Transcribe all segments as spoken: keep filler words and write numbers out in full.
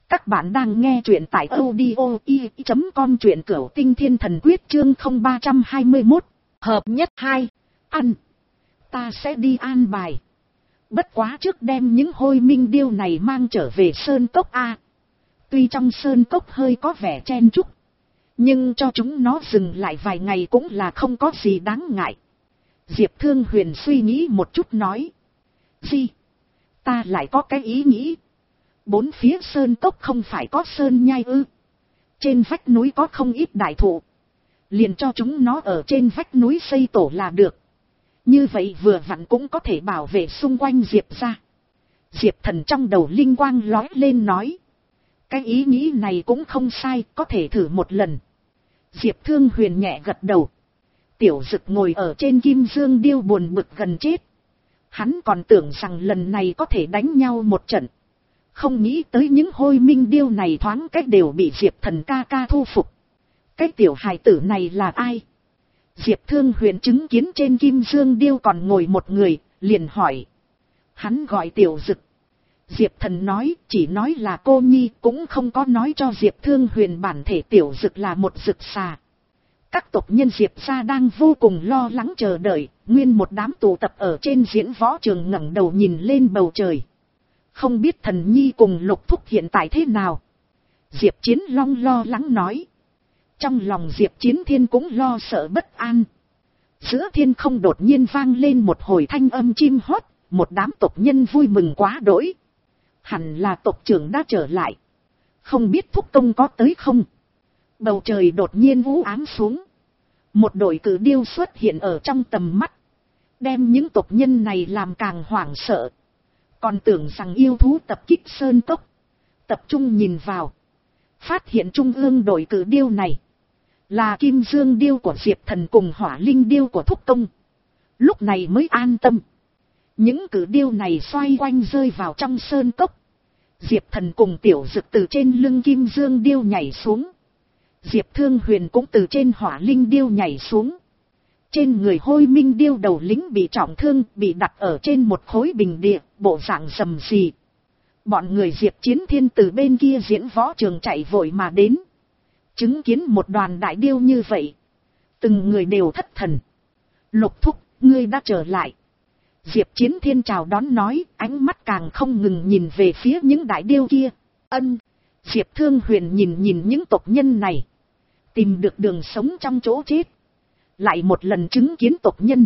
Các bạn đang nghe truyện tại audio i chấm com, truyện cửu tinh thiên thần quyết chương không ba trăm hai mươi mốt, hợp nhất hai. Ăn, ta sẽ đi an bài. Bất quá trước đem những hôi minh điêu này mang trở về sơn cốc A. Tuy trong sơn cốc hơi có vẻ chen chúc, nhưng cho chúng nó dừng lại vài ngày cũng là không có gì đáng ngại. Diệp Thương Huyền suy nghĩ một chút nói. Gì? Ta lại có cái ý nghĩ. Bốn phía sơn cốc không phải có sơn nhai ư? Trên vách núi có không ít đại thụ. Liền cho chúng nó ở trên vách núi xây tổ là được. Như vậy vừa vặn cũng có thể bảo vệ xung quanh Diệp ra. Diệp Thần trong đầu linh quang lói lên nói. Cái ý nghĩ này cũng không sai, có thể thử một lần. Diệp Thương Huyền nhẹ gật đầu. Tiểu Dực ngồi ở trên kim dương điêu buồn bực gần chết. Hắn còn tưởng rằng lần này có thể đánh nhau một trận. Không nghĩ tới những hôi minh điêu này thoáng cách đều bị Diệp Thần ca ca thu phục. Cái tiểu hài tử này là ai? Diệp Thương Huyền chứng kiến trên kim dương điêu còn ngồi một người, liền hỏi. Hắn gọi Tiểu Dực. Diệp Thần nói, chỉ nói là cô nhi, cũng không có nói cho Diệp Thương Huyền bản thể Tiểu Dực là một dực xà. Các tộc nhân Diệp gia đang vô cùng lo lắng chờ đợi, nguyên một đám tụ tập ở trên diễn võ trường ngẩng đầu nhìn lên bầu trời. Không biết Thần nhi cùng Lục Thúc hiện tại thế nào? Diệp Chiến Long lo lắng nói. Trong lòng Diệp Chiến Thiên cũng lo sợ bất an. Giữa thiên không đột nhiên vang lên một hồi thanh âm chim hót, một đám tộc nhân vui mừng quá đỗi. Hẳn là tộc trưởng đã trở lại. Không biết Thúc Công có tới không? Bầu trời đột nhiên u ám xuống. Một đội cử điêu xuất hiện ở trong tầm mắt. Đem những tộc nhân này làm càng hoảng sợ. Còn tưởng rằng yêu thú tập kích sơn cốc. Tập trung nhìn vào. Phát hiện trung ương đội cử điêu này. Là kim dương điêu của Diệp Thần cùng hỏa linh điêu của Thúc Công. Lúc này mới an tâm. Những cử điêu này xoay quanh rơi vào trong sơn cốc. Diệp Thần cùng Tiểu Dực từ trên lưng kim dương điêu nhảy xuống. Diệp Thương Huyền cũng từ trên hỏa linh điêu nhảy xuống. Trên người hôi minh điêu đầu lính bị trọng thương, bị đặt ở trên một khối bình địa, bộ dạng rầm rì. Bọn người Diệp Chiến Thiên từ bên kia diễn võ trường chạy vội mà đến. Chứng kiến một đoàn đại điêu như vậy. Từng người đều thất thần. Lục Thúc, ngươi đã trở lại. Diệp Chiến Thiên chào đón nói, ánh mắt càng không ngừng nhìn về phía những đại điêu kia. Ân. Diệp Thương Huyền nhìn nhìn những tộc nhân này. Tìm được đường sống trong chỗ chết. Lại một lần chứng kiến tộc nhân.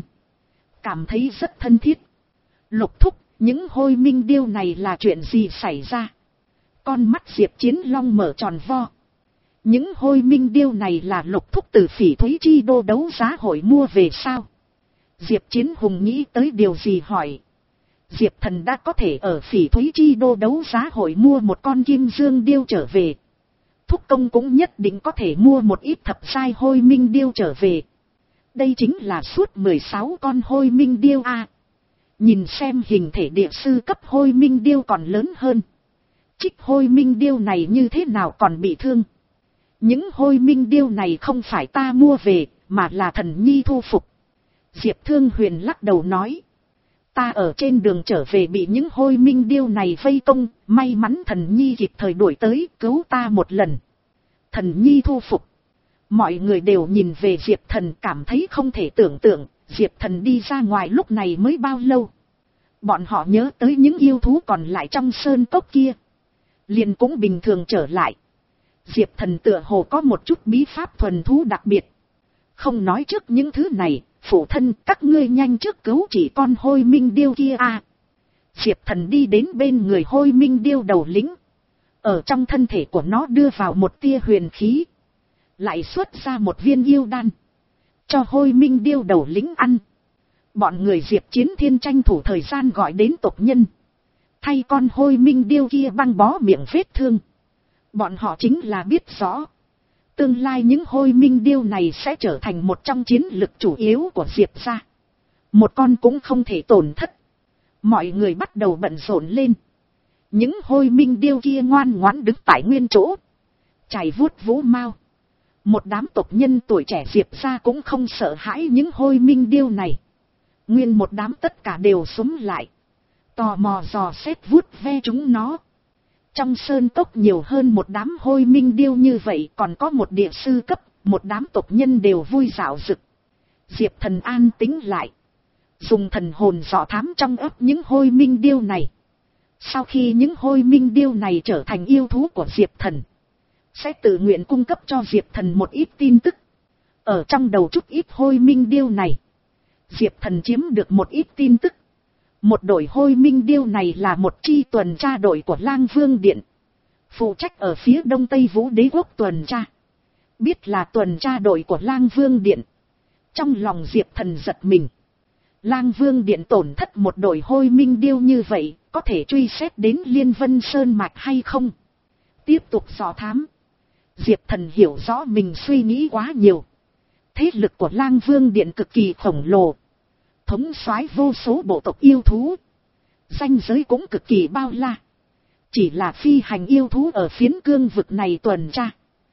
Cảm thấy rất thân thiết. Lục Thúc, những hôi minh điêu này là chuyện gì xảy ra? Con mắt Diệp Chiến Long mở tròn vo. Những hôi minh điêu này là Lục Thúc từ Phỉ Thúy Chi Đô đấu giá hội mua về sao? Diệp Chiến Hùng nghĩ tới điều gì hỏi. Diệp Thần đã có thể ở Phỉ Thúy Chi Đô đấu giá hội mua một con kim dương điêu trở về. Thúc Công cũng nhất định có thể mua một ít thập sai hôi minh điêu trở về. Đây chính là suốt mười sáu con hôi minh điêu A. Nhìn xem hình thể địa sư cấp hôi minh điêu còn lớn hơn. Trích hôi minh điêu này như thế nào còn bị thương. Những hôi minh điêu này không phải ta mua về, mà là Thần nhi thu phục. Diệp Thương Huyền lắc đầu nói. Ta ở trên đường trở về bị những hôi minh điêu này vây công, may mắn Thần nhi kịp thời đuổi tới cứu ta một lần. Thần nhi thu phục. Mọi người đều nhìn về Diệp Thần cảm thấy không thể tưởng tượng, Diệp Thần đi ra ngoài lúc này mới bao lâu. Bọn họ nhớ tới những yêu thú còn lại trong sơn cốc kia. Liền cũng bình thường trở lại. Diệp Thần tựa hồ có một chút bí pháp thuần thú đặc biệt. Không nói trước những thứ này, phụ thân các ngươi nhanh trước cứu chỉ con hôi minh điêu kia a. Diệp Thần đi đến bên người hôi minh điêu đầu lĩnh. Ở trong thân thể của nó đưa vào một tia huyền khí. Lại xuất ra một viên yêu đan. Cho hôi minh điêu đầu lĩnh ăn. Bọn người Diệp Chiến Thiên tranh thủ thời gian gọi đến tộc nhân. Thay con hôi minh điêu kia băng bó miệng vết thương. Bọn họ chính là biết rõ. Tương lai những hôi minh điêu này sẽ trở thành một trong chiến lực chủ yếu của Diệp gia. Một con cũng không thể tổn thất. Mọi người bắt đầu bận rộn lên. Những hôi minh điêu kia ngoan ngoãn đứng tại nguyên chỗ. Chảy vuốt vũ mao. Một đám tộc nhân tuổi trẻ Diệp gia cũng không sợ hãi những hôi minh điêu này. Nguyên một đám tất cả đều xúm lại. Tò mò dò xét vuốt ve chúng nó. Trong sơn cốc nhiều hơn một đám hôi minh điêu như vậy, còn có một địa sư cấp, một đám tộc nhân đều vui rạo rực. Diệp Thần an tĩnh lại, dùng thần hồn dò thám trong ấp những hôi minh điêu này. Sau khi những hôi minh điêu này trở thành yêu thú của Diệp Thần, sẽ tự nguyện cung cấp cho Diệp Thần một ít tin tức. Ở trong đầu chút ít hôi minh điêu này, Diệp Thần chiếm được một ít tin tức. Một đội hôi minh điêu này là một chi tuần tra đội của Lang Vương Điện, phụ trách ở phía đông tây Vũ Đế quốc tuần tra. Biết là tuần tra đội của Lang Vương Điện, trong lòng Diệp Thần giật mình. Lang Vương Điện tổn thất một đội hôi minh điêu như vậy, có thể truy xét đến Liên Vân Sơn Mạch hay không? Tiếp tục dò thám, Diệp Thần hiểu rõ mình suy nghĩ quá nhiều. Thế lực của Lang Vương Điện cực kỳ khổng lồ, thống soái vô số bộ tộc yêu thú, danh giới cũng cực kỳ bao la. Chỉ là phi hành yêu thú ở phiến cương vực này tuần tra,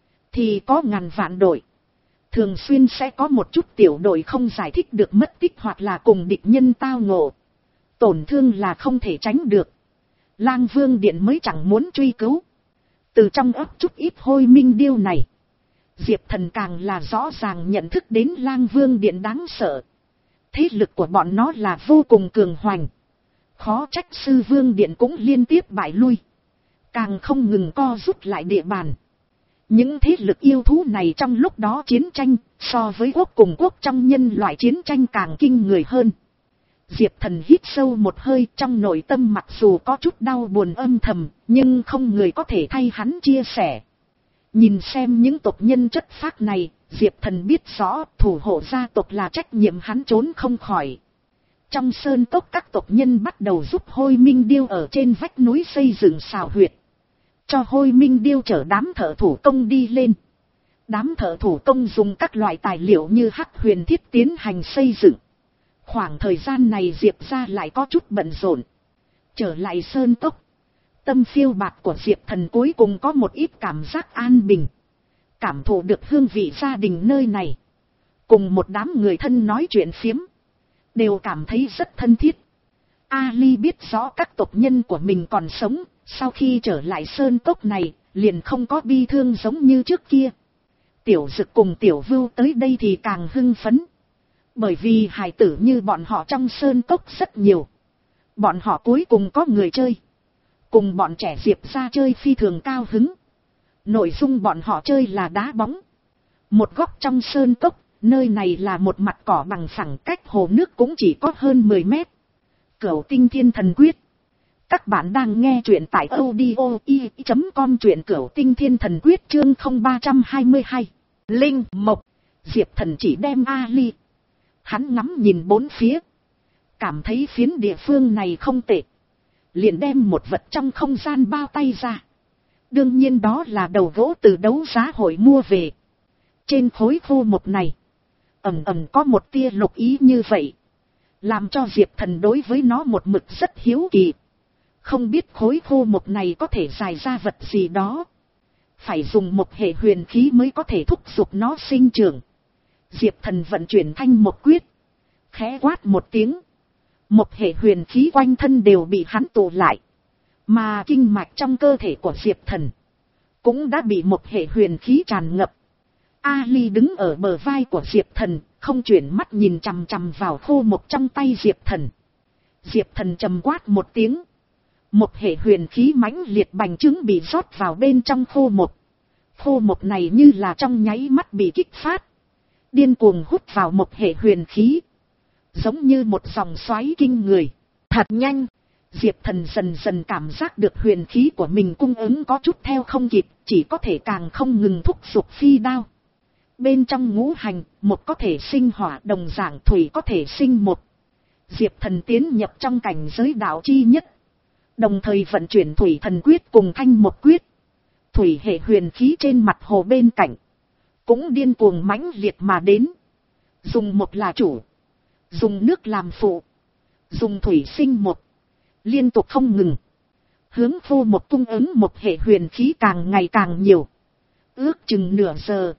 thì có ngàn vạn đội. Thường xuyên sẽ có một chút tiểu đội không giải thích được mất tích hoặc là cùng địch nhân tao ngộ. Tổn thương là không thể tránh được. Lang Vương Điện mới chẳng muốn truy cứu. Từ trong ấp chút ít hôi minh điêu này, Diệp Thần càng là rõ ràng nhận thức đến Lang Vương Điện đáng sợ. Thế lực của bọn nó là vô cùng cường hoành. Khó trách Sư Vương Điện cũng liên tiếp bại lui, càng không ngừng co rút lại địa bàn. Những thế lực yêu thú này trong lúc đó chiến tranh, so với quốc cùng quốc trong nhân loại chiến tranh càng kinh người hơn. Diệp Thần hít sâu một hơi, trong nội tâm mặc dù có chút đau buồn âm thầm, nhưng không người có thể thay hắn chia sẻ. Nhìn xem những tộc nhân chất phác này, Diệp Thần biết rõ thủ hộ gia tộc là trách nhiệm hắn trốn không khỏi. Trong sơn cốc các tộc nhân bắt đầu giúp hôi minh điêu ở trên vách núi xây dựng xào huyệt, cho hôi minh điêu chở đám thợ thủ công đi lên. Đám thợ thủ công dùng các loại tài liệu như hắc huyền thiết tiến hành xây dựng. Khoảng thời gian này Diệp ra lại có chút bận rộn. Trở lại sơn cốc, tâm phiêu bạt của Diệp Thần cuối cùng có một ít cảm giác an bình. Cảm thụ được hương vị gia đình nơi này, cùng một đám người thân nói chuyện phiếm, đều cảm thấy rất thân thiết. Ali biết rõ các tộc nhân của mình còn sống, sau khi trở lại sơn cốc này, liền không có bi thương giống như trước kia. Tiểu Dực cùng Tiểu Vưu tới đây thì càng hưng phấn. Bởi vì hài tử như bọn họ trong sơn cốc rất nhiều. Bọn họ cuối cùng có người chơi. Cùng bọn trẻ Diệp ra chơi phi thường cao hứng. Nội dung bọn họ chơi là đá bóng. Một góc trong sơn cốc, nơi này là một mặt cỏ bằng phẳng, cách hồ nước cũng chỉ có hơn mười mét. Cửu Tinh Thiên Thần Quyết. Các bạn đang nghe truyện tại audio i chấm com, truyện Cửu Tinh Thiên Thần Quyết chương không ba hai hai. Linh Mộc. Diệp Thần chỉ đem Ali. Hắn ngắm nhìn bốn phía, cảm thấy phiến địa phương này không tệ, liền đem một vật trong không gian bao tay ra. Đương nhiên đó là đầu gỗ từ đấu giá hội mua về. Trên khối khô mộc này, ầm ầm có một tia lục ý như vậy, làm cho Diệp Thần đối với nó một mực rất hiếu kỳ. Không biết khối khô mộc này có thể dài ra vật gì đó. Phải dùng một hệ huyền khí mới có thể thúc giục nó sinh trưởng. Diệp Thần vận chuyển thanh một quyết, khẽ quát một tiếng. Một hệ huyền khí quanh thân đều bị hắn tụ lại. Mà kinh mạch trong cơ thể của Diệp Thần cũng đã bị một hệ huyền khí tràn ngập. Ali đứng ở bờ vai của Diệp Thần, không chuyển mắt nhìn chằm chằm vào khô mộc trong tay Diệp Thần. Diệp Thần trầm quát một tiếng. Một hệ huyền khí mãnh liệt bành trướng bị rót vào bên trong khô mộc. Khô mộc này như là trong nháy mắt bị kích phát, điên cuồng hút vào một hệ huyền khí, giống như một dòng xoáy kinh người. Thật nhanh, Diệp Thần dần dần cảm giác được huyền khí của mình cung ứng có chút theo không kịp, chỉ có thể càng không ngừng thúc giục phi đao. Bên trong ngũ hành, một có thể sinh hỏa, đồng dạng thủy có thể sinh một. Diệp Thần tiến nhập trong cảnh giới đạo chi nhất, đồng thời vận chuyển thủy thần quyết cùng thanh một quyết. Thủy hệ huyền khí trên mặt hồ bên cạnh cũng điên cuồng mãnh liệt mà đến. Dùng một là chủ, dùng nước làm phụ, dùng thủy sinh một, liên tục không ngừng. Hướng khô một cung ứng một hệ huyền khí càng ngày càng nhiều. Ước chừng nửa giờ,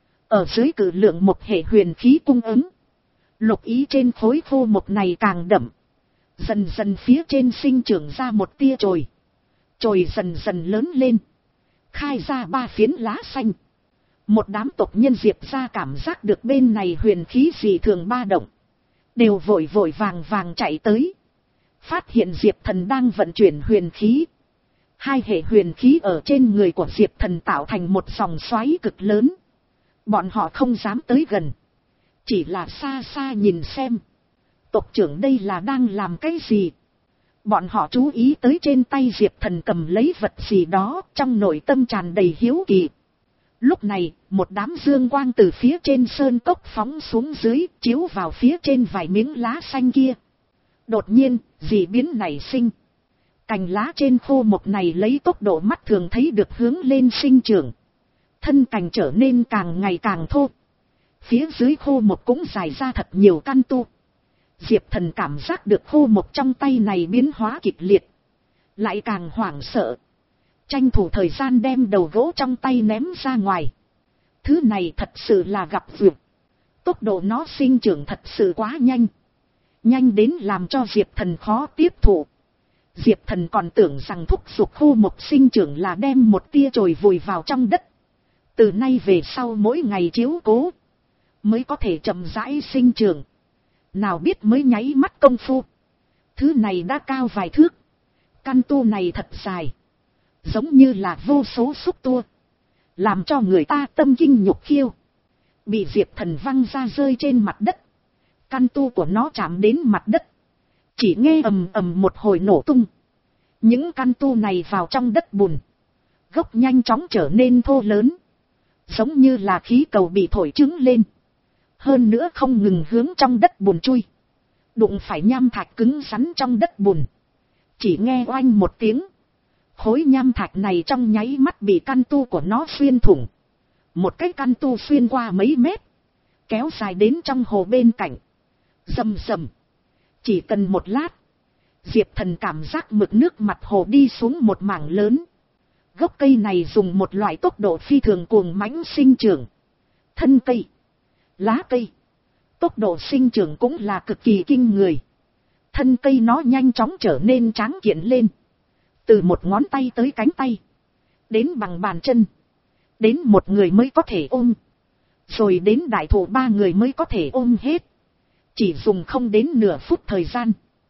ở dưới cử lượng một hệ huyền khí cung ứng, lục ý trên khối khô một này càng đậm. Dần dần phía trên sinh trưởng ra một tia chồi. chồi dần dần lớn lên, khai ra ba phiến lá xanh. Một đám tộc nhân Diệp ra cảm giác được bên này huyền khí dị thường ba động, đều vội vội vàng vàng chạy tới, phát hiện Diệp Thần đang vận chuyển huyền khí. Hai hệ huyền khí ở trên người của Diệp Thần tạo thành một dòng xoáy cực lớn. Bọn họ không dám tới gần, chỉ là xa xa nhìn xem. Tộc trưởng đây là đang làm cái gì? Bọn họ chú ý tới trên tay Diệp Thần cầm lấy vật gì đó, trong nội tâm tràn đầy hiếu kỳ. Lúc này, một đám dương quang từ phía trên sơn cốc phóng xuống dưới, chiếu vào phía trên vài miếng lá xanh kia. Đột nhiên, dị biến nảy sinh. Cành lá trên khô mộc này lấy tốc độ mắt thường thấy được hướng lên sinh trưởng. Thân cành trở nên càng ngày càng thô. Phía dưới khô mộc cũng dài ra thật nhiều căn tu. Diệp Thần cảm giác được khô mộc trong tay này biến hóa kịch liệt, lại càng hoảng sợ. Tranh thủ thời gian đem đầu gỗ trong tay ném ra ngoài. Thứ này thật sự là gặp vượt. Tốc độ nó sinh trưởng thật sự quá nhanh. Nhanh đến làm cho Diệp Thần khó tiếp thụ. Diệp Thần còn tưởng rằng thúc giục khô mộc sinh trưởng là đem một tia chồi vùi vào trong đất. Từ nay về sau mỗi ngày chiếu cố, mới có thể chậm rãi sinh trưởng. Nào biết mới nháy mắt công phu, thứ này đã cao vài thước. Căn tu này thật dài, giống như là vô số xúc tua, làm cho người ta tâm kinh nhục khiêu. Bị Diệp Thần văng ra rơi trên mặt đất. Căn tu của nó chạm đến mặt đất, chỉ nghe ầm ầm một hồi nổ tung. Những căn tu này vào trong đất bùn, gốc nhanh chóng trở nên thô lớn, giống như là khí cầu bị thổi trứng lên. Hơn nữa không ngừng hướng trong đất bùn chui, đụng phải nham thạch cứng rắn trong đất bùn. Chỉ nghe oanh một tiếng, khối nham thạch này trong nháy mắt bị căn tu của nó xuyên thủng. Một cái căn tu xuyên qua mấy mét, kéo dài đến trong hồ bên cạnh. Rầm rầm, chỉ cần một lát, Diệp Thần cảm giác mực nước mặt hồ đi xuống một mảng lớn. Gốc cây này dùng một loại tốc độ phi thường cuồng mãnh sinh trưởng. Thân cây, lá cây, tốc độ sinh trưởng cũng là cực kỳ kinh người. Thân cây nó nhanh chóng trở nên tráng kiện lên. Từ một ngón tay tới cánh tay, đến bằng bàn chân, đến một người mới có thể ôm. Rồi đến đại thụ ba người mới có thể ôm hết. Chỉ dùng không đến nửa phút thời gian,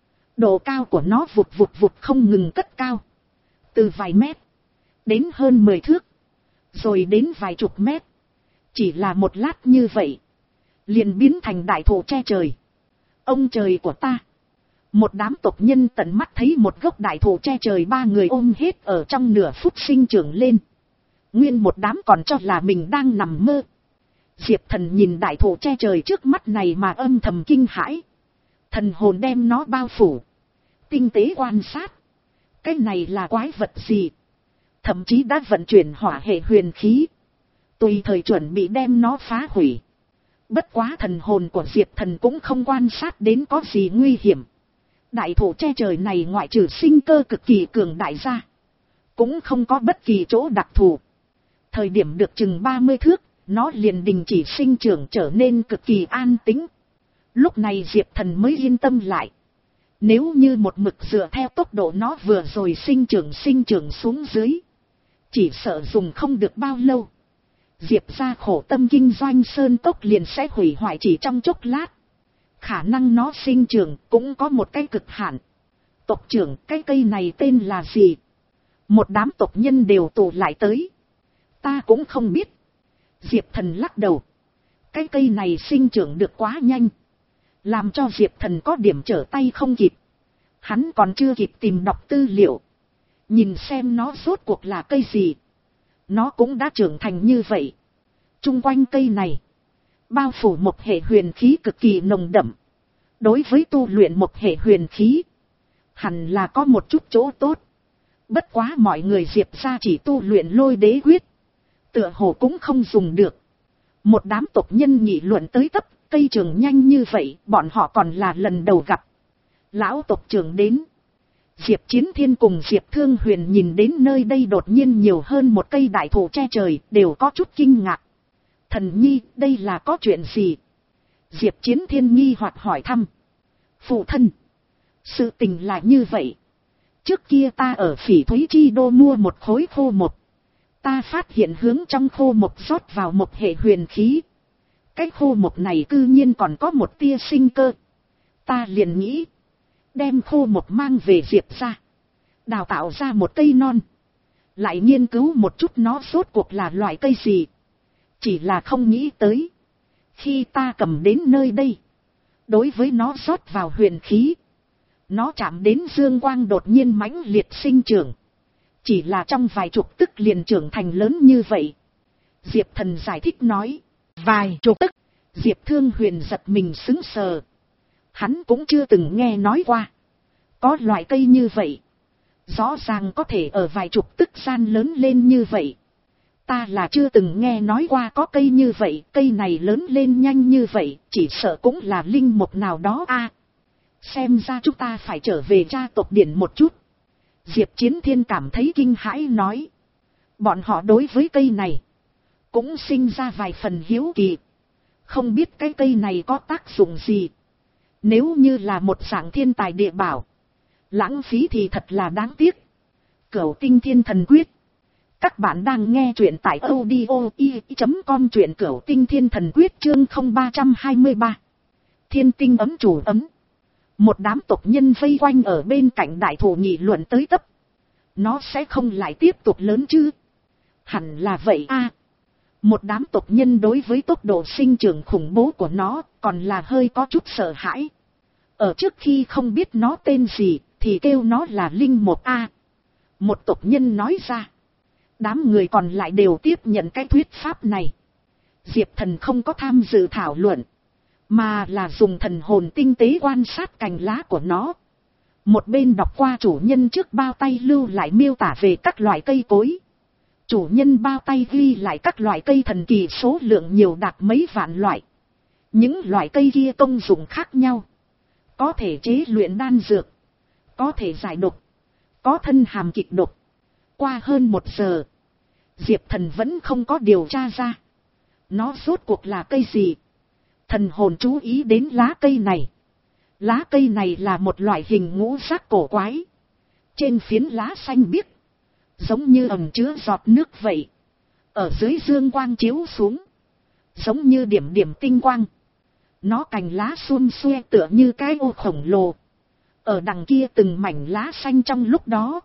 độ cao của nó vụt vụt vụt không ngừng cất cao. Từ vài mét, đến hơn mười thước, rồi đến vài chục mét. Chỉ là một lát như vậy, liền biến thành đại thụ che trời. Ông trời của ta! Một đám tộc nhân tận mắt thấy một gốc đại thụ che trời ba người ôm hết ở trong nửa phút sinh trưởng lên. Nguyên một đám còn cho là mình đang nằm mơ. Diệp Thần nhìn đại thụ che trời trước mắt này mà âm thầm kinh hãi. Thần hồn đem nó bao phủ, tinh tế quan sát. Cái này là quái vật gì? Thậm chí đã vận chuyển hỏa hệ huyền khí, tùy thời chuẩn bị đem nó phá hủy. Bất quá thần hồn của Diệp Thần cũng không quan sát đến có gì nguy hiểm. Đại thụ che trời này ngoại trừ sinh cơ cực kỳ cường đại ra, cũng không có bất kỳ chỗ đặc thù. Thời điểm được chừng ba mươi thước, nó liền đình chỉ sinh trưởng trở nên cực kỳ an tĩnh. Lúc này Diệp Thần mới yên tâm lại. Nếu như một mực dựa theo tốc độ nó vừa rồi sinh trưởng sinh trưởng xuống dưới, chỉ sợ dùng không được bao lâu, Diệp ra khổ tâm kinh doanh sơn cốc liền sẽ hủy hoại chỉ trong chốc lát. Khả năng nó sinh trưởng cũng có một cái cực hạn. Tộc trưởng, cái cây này tên là gì? Một đám tộc nhân đều tụ lại tới. Ta cũng không biết. Diệp Thần lắc đầu. Cái cây này sinh trưởng được quá nhanh, làm cho Diệp Thần có điểm trở tay không kịp. Hắn còn chưa kịp tìm đọc tư liệu, nhìn xem nó rốt cuộc là cây gì. Nó cũng đã trưởng thành như vậy. Trung quanh cây này, bao phủ một hệ huyền khí cực kỳ nồng đậm. Đối với tu luyện một hệ huyền khí, hẳn là có một chút chỗ tốt. Bất quá mọi người Diệp ra chỉ tu luyện lôi đế quyết, tựa hồ cũng không dùng được. Một đám tộc nhân nghị luận tới tấp, cây trưởng nhanh như vậy, bọn họ còn là lần đầu gặp. Lão tộc trưởng đến. Diệp Chiến Thiên cùng Diệp Thương Huyền nhìn đến nơi đây đột nhiên nhiều hơn một cây đại thụ che trời, đều có chút kinh ngạc. Thần nhi, đây là có chuyện gì? Diệp Chiến Thiên nghi hoặc hỏi thăm. Phụ thân, sự tình là như vậy. Trước kia ta ở Phỉ Thúy Chi Đô mua một khối khô một. Ta phát hiện hướng trong khô một rót vào một hệ huyền khí. Cái khô một này cư nhiên còn có một tia sinh cơ. Ta liền nghĩ. Đem khô một mang về Diệp ra. Đào tạo ra một cây non. Lại nghiên cứu một chút nó rốt cuộc là loại cây gì. Chỉ là không nghĩ tới. Khi ta cầm đến nơi đây. Đối với nó rót vào huyền khí. Nó chạm đến dương quang đột nhiên mãnh liệt sinh trưởng. Chỉ là trong vài chục tức liền trưởng thành lớn như vậy. Diệp Thần giải thích nói. Vài chục tức. Diệp Thương Huyền giật mình sững sờ. Hắn cũng chưa từng nghe nói qua. Có loại cây như vậy. Rõ ràng có thể ở vài chục tức gian lớn lên như vậy. Ta là chưa từng nghe nói qua có cây như vậy. Cây này lớn lên nhanh như vậy. Chỉ sợ cũng là linh mục nào đó a. Xem ra chúng ta phải trở về gia tộc điển một chút. Diệp Chiến Thiên cảm thấy kinh hãi nói. Bọn họ đối với cây này. Cũng sinh ra vài phần hiếu kỳ. Không biết cái cây này có tác dụng gì. Nếu như là một dạng thiên tài địa bảo. Lãng phí thì thật là đáng tiếc. Cửu Tinh Thiên Thần Quyết. Các bạn đang nghe truyện tại audio i chấm com, truyện Cửu Tinh Thiên Thần Quyết chương không ba hai ba. Thiên tinh ấm chủ ấm. Một đám tộc nhân vây quanh ở bên cạnh đại thụ nghị luận tới tấp. Nó sẽ không lại tiếp tục lớn chứ? Hẳn là vậy a. Một đám tộc nhân đối với tốc độ sinh trưởng khủng bố của nó còn là hơi có chút sợ hãi. Ở trước khi không biết nó tên gì thì kêu nó là linh một a. Một tộc nhân nói ra. Đám người còn lại đều tiếp nhận cái thuyết pháp này. Diệp Thần không có tham dự thảo luận. Mà là dùng thần hồn tinh tế quan sát cành lá của nó. Một bên đọc qua chủ nhân trước bao tay lưu lại miêu tả về các loại cây cối. Chủ nhân bao tay ghi lại các loại cây thần kỳ số lượng nhiều đạt mấy vạn loại. Những loại cây kia công dụng khác nhau. Có thể chế luyện đan dược. Có thể giải độc. Có thân hàm kịch độc. Qua hơn một giờ. Diệp Thần vẫn không có điều tra ra. Nó rốt cuộc là cây gì? Thần hồn chú ý đến lá cây này. Lá cây này là một loại hình ngũ sắc cổ quái. Trên phiến lá xanh biếc. Giống như ẩm chứa giọt nước vậy. Ở dưới dương quang chiếu xuống. Giống như điểm điểm tinh quang. Nó cành lá xuôn xuê tựa như cái ô khổng lồ. Ở đằng kia từng mảnh lá xanh trong lúc đó.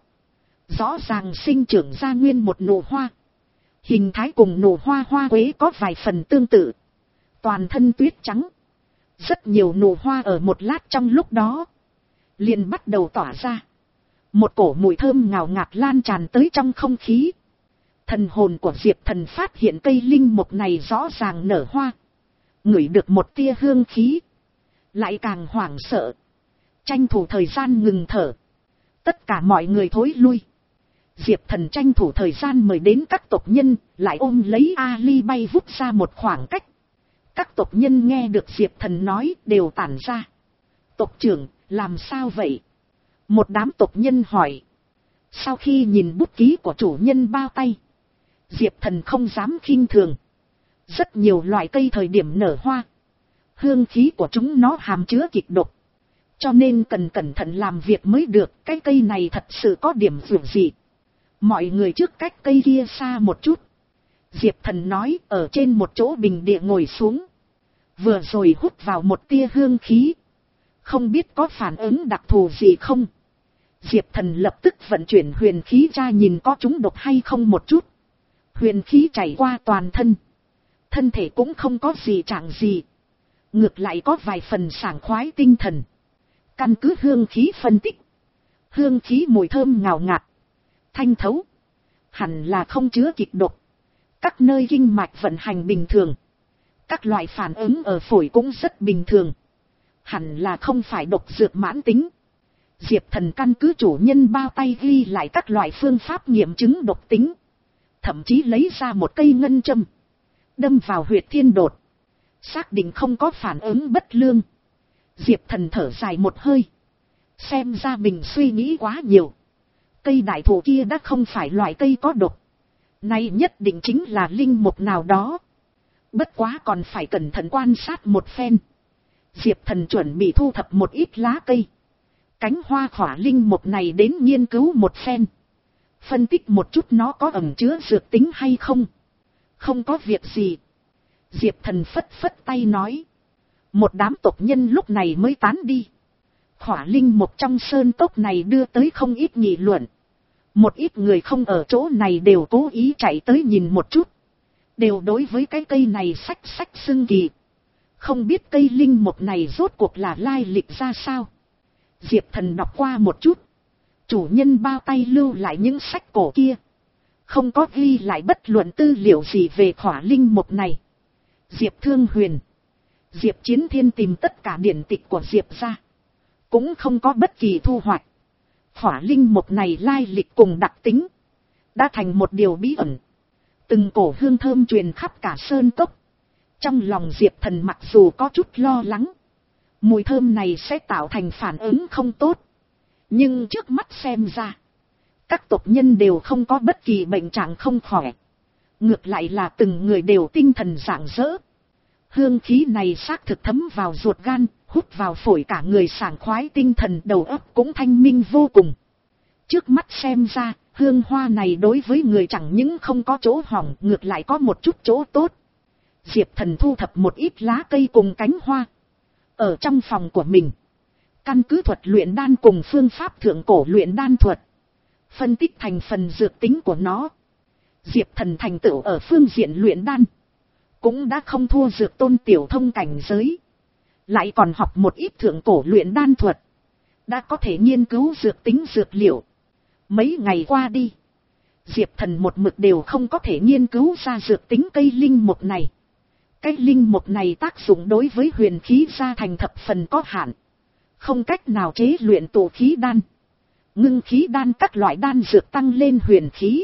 Rõ ràng sinh trưởng ra nguyên một nụ hoa. Hình thái cùng nụ hoa hoa quế có vài phần tương tự. Toàn thân tuyết trắng. Rất nhiều nụ hoa ở một lát trong lúc đó. Liền bắt đầu tỏa ra. Một cổ mùi thơm ngào ngạt lan tràn tới trong không khí. Thần hồn của Diệp Thần phát hiện cây linh mục này rõ ràng nở hoa. Ngửi được một tia hương khí. Lại càng hoảng sợ. Tranh thủ thời gian ngừng thở. Tất cả mọi người thối lui. Diệp Thần tranh thủ thời gian mời đến các tộc nhân. Lại ôm lấy Ali bay vút ra một khoảng cách. Các tộc nhân nghe được Diệp Thần nói đều tản ra. Tộc trưởng, làm sao vậy? Một đám tộc nhân hỏi. Sau khi nhìn bút ký của chủ nhân bao tay. Diệp Thần không dám khinh thường. Rất nhiều loại cây thời điểm nở hoa. Hương khí của chúng nó hàm chứa kịch độc. Cho nên cần cẩn thận làm việc mới được. Cái cây này thật sự có điểm dường dị. Mọi người trước cách cây kia xa một chút. Diệp Thần nói ở trên một chỗ bình địa ngồi xuống. Vừa rồi hút vào một tia hương khí. Không biết có phản ứng đặc thù gì không? Diệp Thần lập tức vận chuyển huyền khí ra nhìn có chúng độc hay không một chút. Huyền khí chảy qua toàn thân. Thân thể cũng không có gì trạng gì. Ngược lại có vài phần sảng khoái tinh thần. Căn cứ hương khí phân tích. Hương khí mùi thơm ngào ngạt. Thanh thấu. Hẳn là không chứa kịch độc. Các nơi kinh mạch vận hành bình thường. Các loại phản ứng ở phổi cũng rất bình thường. Hẳn là không phải độc dược mãn tính. Diệp Thần căn cứ chủ nhân bao tay ghi lại các loại phương pháp nghiệm chứng độc tính. Thậm chí lấy ra một cây ngân châm. Đâm vào huyệt thiên đột. Xác định không có phản ứng bất lương. Diệp Thần thở dài một hơi. Xem ra mình suy nghĩ quá nhiều. Cây đại thụ kia đã không phải loại cây có độc. Này nhất định chính là linh mục nào đó. Bất quá còn phải cẩn thận quan sát một phen. Diệp Thần chuẩn bị thu thập một ít lá cây. Cánh hoa khỏa linh một này đến nghiên cứu một phen. Phân tích một chút nó có ẩn chứa dược tính hay không. Không có việc gì. Diệp Thần phất phất tay nói. Một đám tộc nhân lúc này mới tán đi. Khỏa linh một trong sơn cốc này đưa tới không ít nghị luận. Một ít người không ở chỗ này đều cố ý chạy tới nhìn một chút. Đều đối với cái cây này sách sách xưng kỳ. Không biết cây linh một này rốt cuộc là lai lịch ra sao. Diệp Thần đọc qua một chút. Chủ nhân bao tay lưu lại những sách cổ kia. Không có ghi lại bất luận tư liệu gì về khỏa linh một này. Diệp Thương Huyền, Diệp Chiến Thiên tìm tất cả điển tịch của Diệp ra. Cũng không có bất kỳ thu hoạch. Khỏa linh một này lai lịch cùng đặc tính. Đã thành một điều bí ẩn. Từng cổ hương thơm truyền khắp cả sơn cốc. Trong lòng Diệp Thần mặc dù có chút lo lắng. Mùi thơm này sẽ tạo thành phản ứng không tốt. Nhưng trước mắt xem ra. Các tộc nhân đều không có bất kỳ bệnh trạng không khỏe. Ngược lại là từng người đều tinh thần rạng rỡ. Hương khí này xác thực thấm vào ruột gan, hút vào phổi cả người sảng khoái, tinh thần đầu óc cũng thanh minh vô cùng. Trước mắt xem ra, hương hoa này đối với người chẳng những không có chỗ hỏng, ngược lại có một chút chỗ tốt. Diệp Thần thu thập một ít lá cây cùng cánh hoa. Ở trong phòng của mình, căn cứ thuật luyện đan cùng phương pháp thượng cổ luyện đan thuật. Phân tích thành phần dược tính của nó. Diệp Thần thành tựu ở phương diện luyện đan. Cũng đã không thua Dược Tôn tiểu thông cảnh giới. Lại còn học một ít thượng cổ luyện đan thuật. Đã có thể nghiên cứu dược tính dược liệu. Mấy ngày qua đi. Diệp Thần một mực đều không có thể nghiên cứu ra dược tính cây linh mục này. Cây linh mục này tác dụng đối với huyền khí gia thành thập phần có hạn. Không cách nào chế luyện tụ khí đan. Ngưng khí đan các loại đan dược tăng lên huyền khí.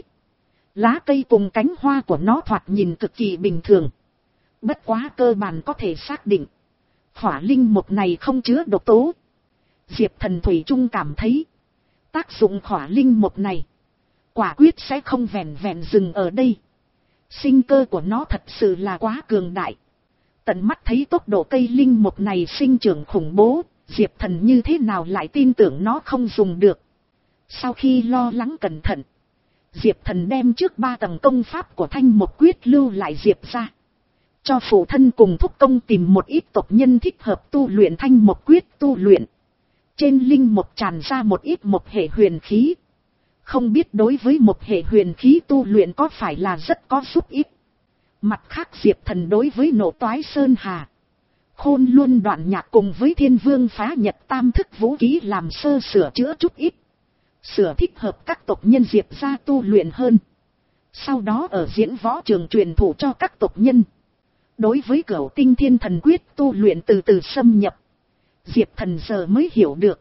Lá cây cùng cánh hoa của nó thoạt nhìn cực kỳ bình thường. Bất quá cơ bản có thể xác định. Khỏa linh mục này không chứa độc tố. Diệp Thần thủy chung cảm thấy. Tác dụng khỏa linh mục này. Quả quyết sẽ không vẹn vẹn dừng ở đây. Sinh cơ của nó thật sự là quá cường đại. Tận mắt thấy tốc độ cây linh mục này sinh trưởng khủng bố. Diệp Thần như thế nào lại tin tưởng nó không dùng được. Sau khi lo lắng cẩn thận. Diệp Thần đem trước ba tầng công pháp của Thanh Mộc Quyết lưu lại Diệp ra. Cho phụ thân cùng thúc công tìm một ít tộc nhân thích hợp tu luyện Thanh Mộc Quyết tu luyện. Trên linh mục tràn ra một ít một hệ huyền khí. Không biết đối với một hệ huyền khí tu luyện có phải là rất có giúp ích. Mặt khác Diệp Thần đối với nộ toái sơn hà. Khôn luôn đoạn nhạc cùng với thiên vương phá nhật tam thức vũ khí làm sơ sửa chữa chút ít. Sửa thích hợp các tộc nhân Diệp ra tu luyện hơn. Sau đó ở diễn võ trường truyền thụ cho các tộc nhân. Đối với Cửu Tinh Thiên Thần Quyết tu luyện từ từ xâm nhập. Diệp Thần giờ mới hiểu được.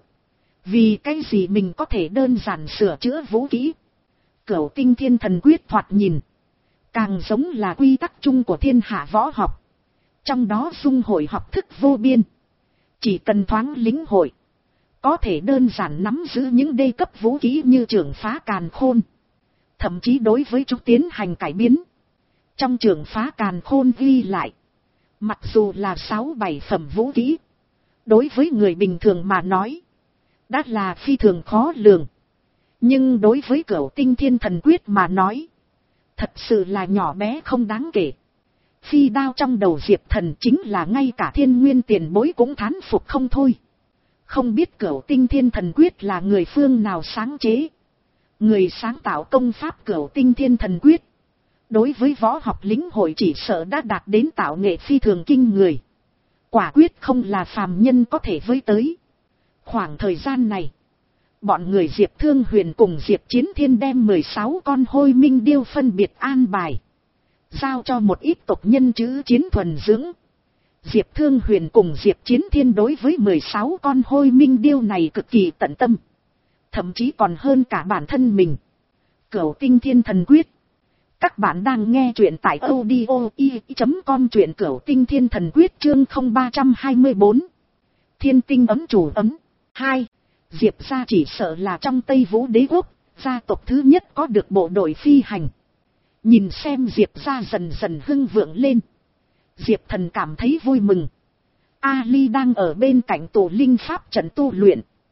Vì cái gì mình có thể đơn giản sửa chữa vũ khí. Cửu Tinh Thiên Thần Quyết thoạt nhìn. Càng giống là quy tắc chung của thiên hạ võ học. Trong đó dung hội học thức vô biên. Chỉ cần thoáng lĩnh hội. Có thể đơn giản nắm giữ những đê cấp vũ khí như trường phá càn khôn. Thậm chí đối với chúng tiến hành cải biến. Trong trường phá càn khôn ghi lại. Mặc dù là sáu bảy phẩm vũ khí. Đối với người bình thường mà nói. Đã là phi thường khó lường. Nhưng đối với Cửu Tinh Thiên Thần Quyết mà nói. Thật sự là nhỏ bé không đáng kể. Phi đao trong đầu Diệp Thần chính là ngay cả thiên nguyên tiền bối cũng thán phục không thôi. Không biết Cửu Tinh Thiên Thần Quyết là người phương nào sáng chế. Người sáng tạo công pháp Cửu Tinh Thiên Thần Quyết. Đối với võ học lĩnh hội chỉ sợ đã đạt đến tạo nghệ phi thường kinh người. Quả quyết không là phàm nhân có thể với tới. Khoảng thời gian này. Bọn người Diệp Thương Huyền cùng Diệp Chiến Thiên đem mười sáu con hôi minh điêu phân biệt an bài. Giao cho một ít tộc nhân chữ chiến thuần dưỡng. Diệp Thương Huyền cùng Diệp Chiến Thiên đối với mười sáu con hôi minh điêu này cực kỳ tận tâm. Thậm chí còn hơn cả bản thân mình. Cửu Tinh Thiên Thần Quyết. Các bạn đang nghe truyện tại audio i chấm com truyện Cửu Tinh Thiên Thần Quyết chương không ba hai bốn. Thiên tinh ấm chủ ấm. hai. Diệp gia chỉ sợ là trong Tây Vũ Đế Quốc, gia tộc thứ nhất có được bộ đội phi hành. Nhìn xem Diệp gia dần dần hưng vượng lên. Diệp Thần cảm thấy vui mừng. Ali đang ở bên cạnh tổ linh pháp trận tu luyện.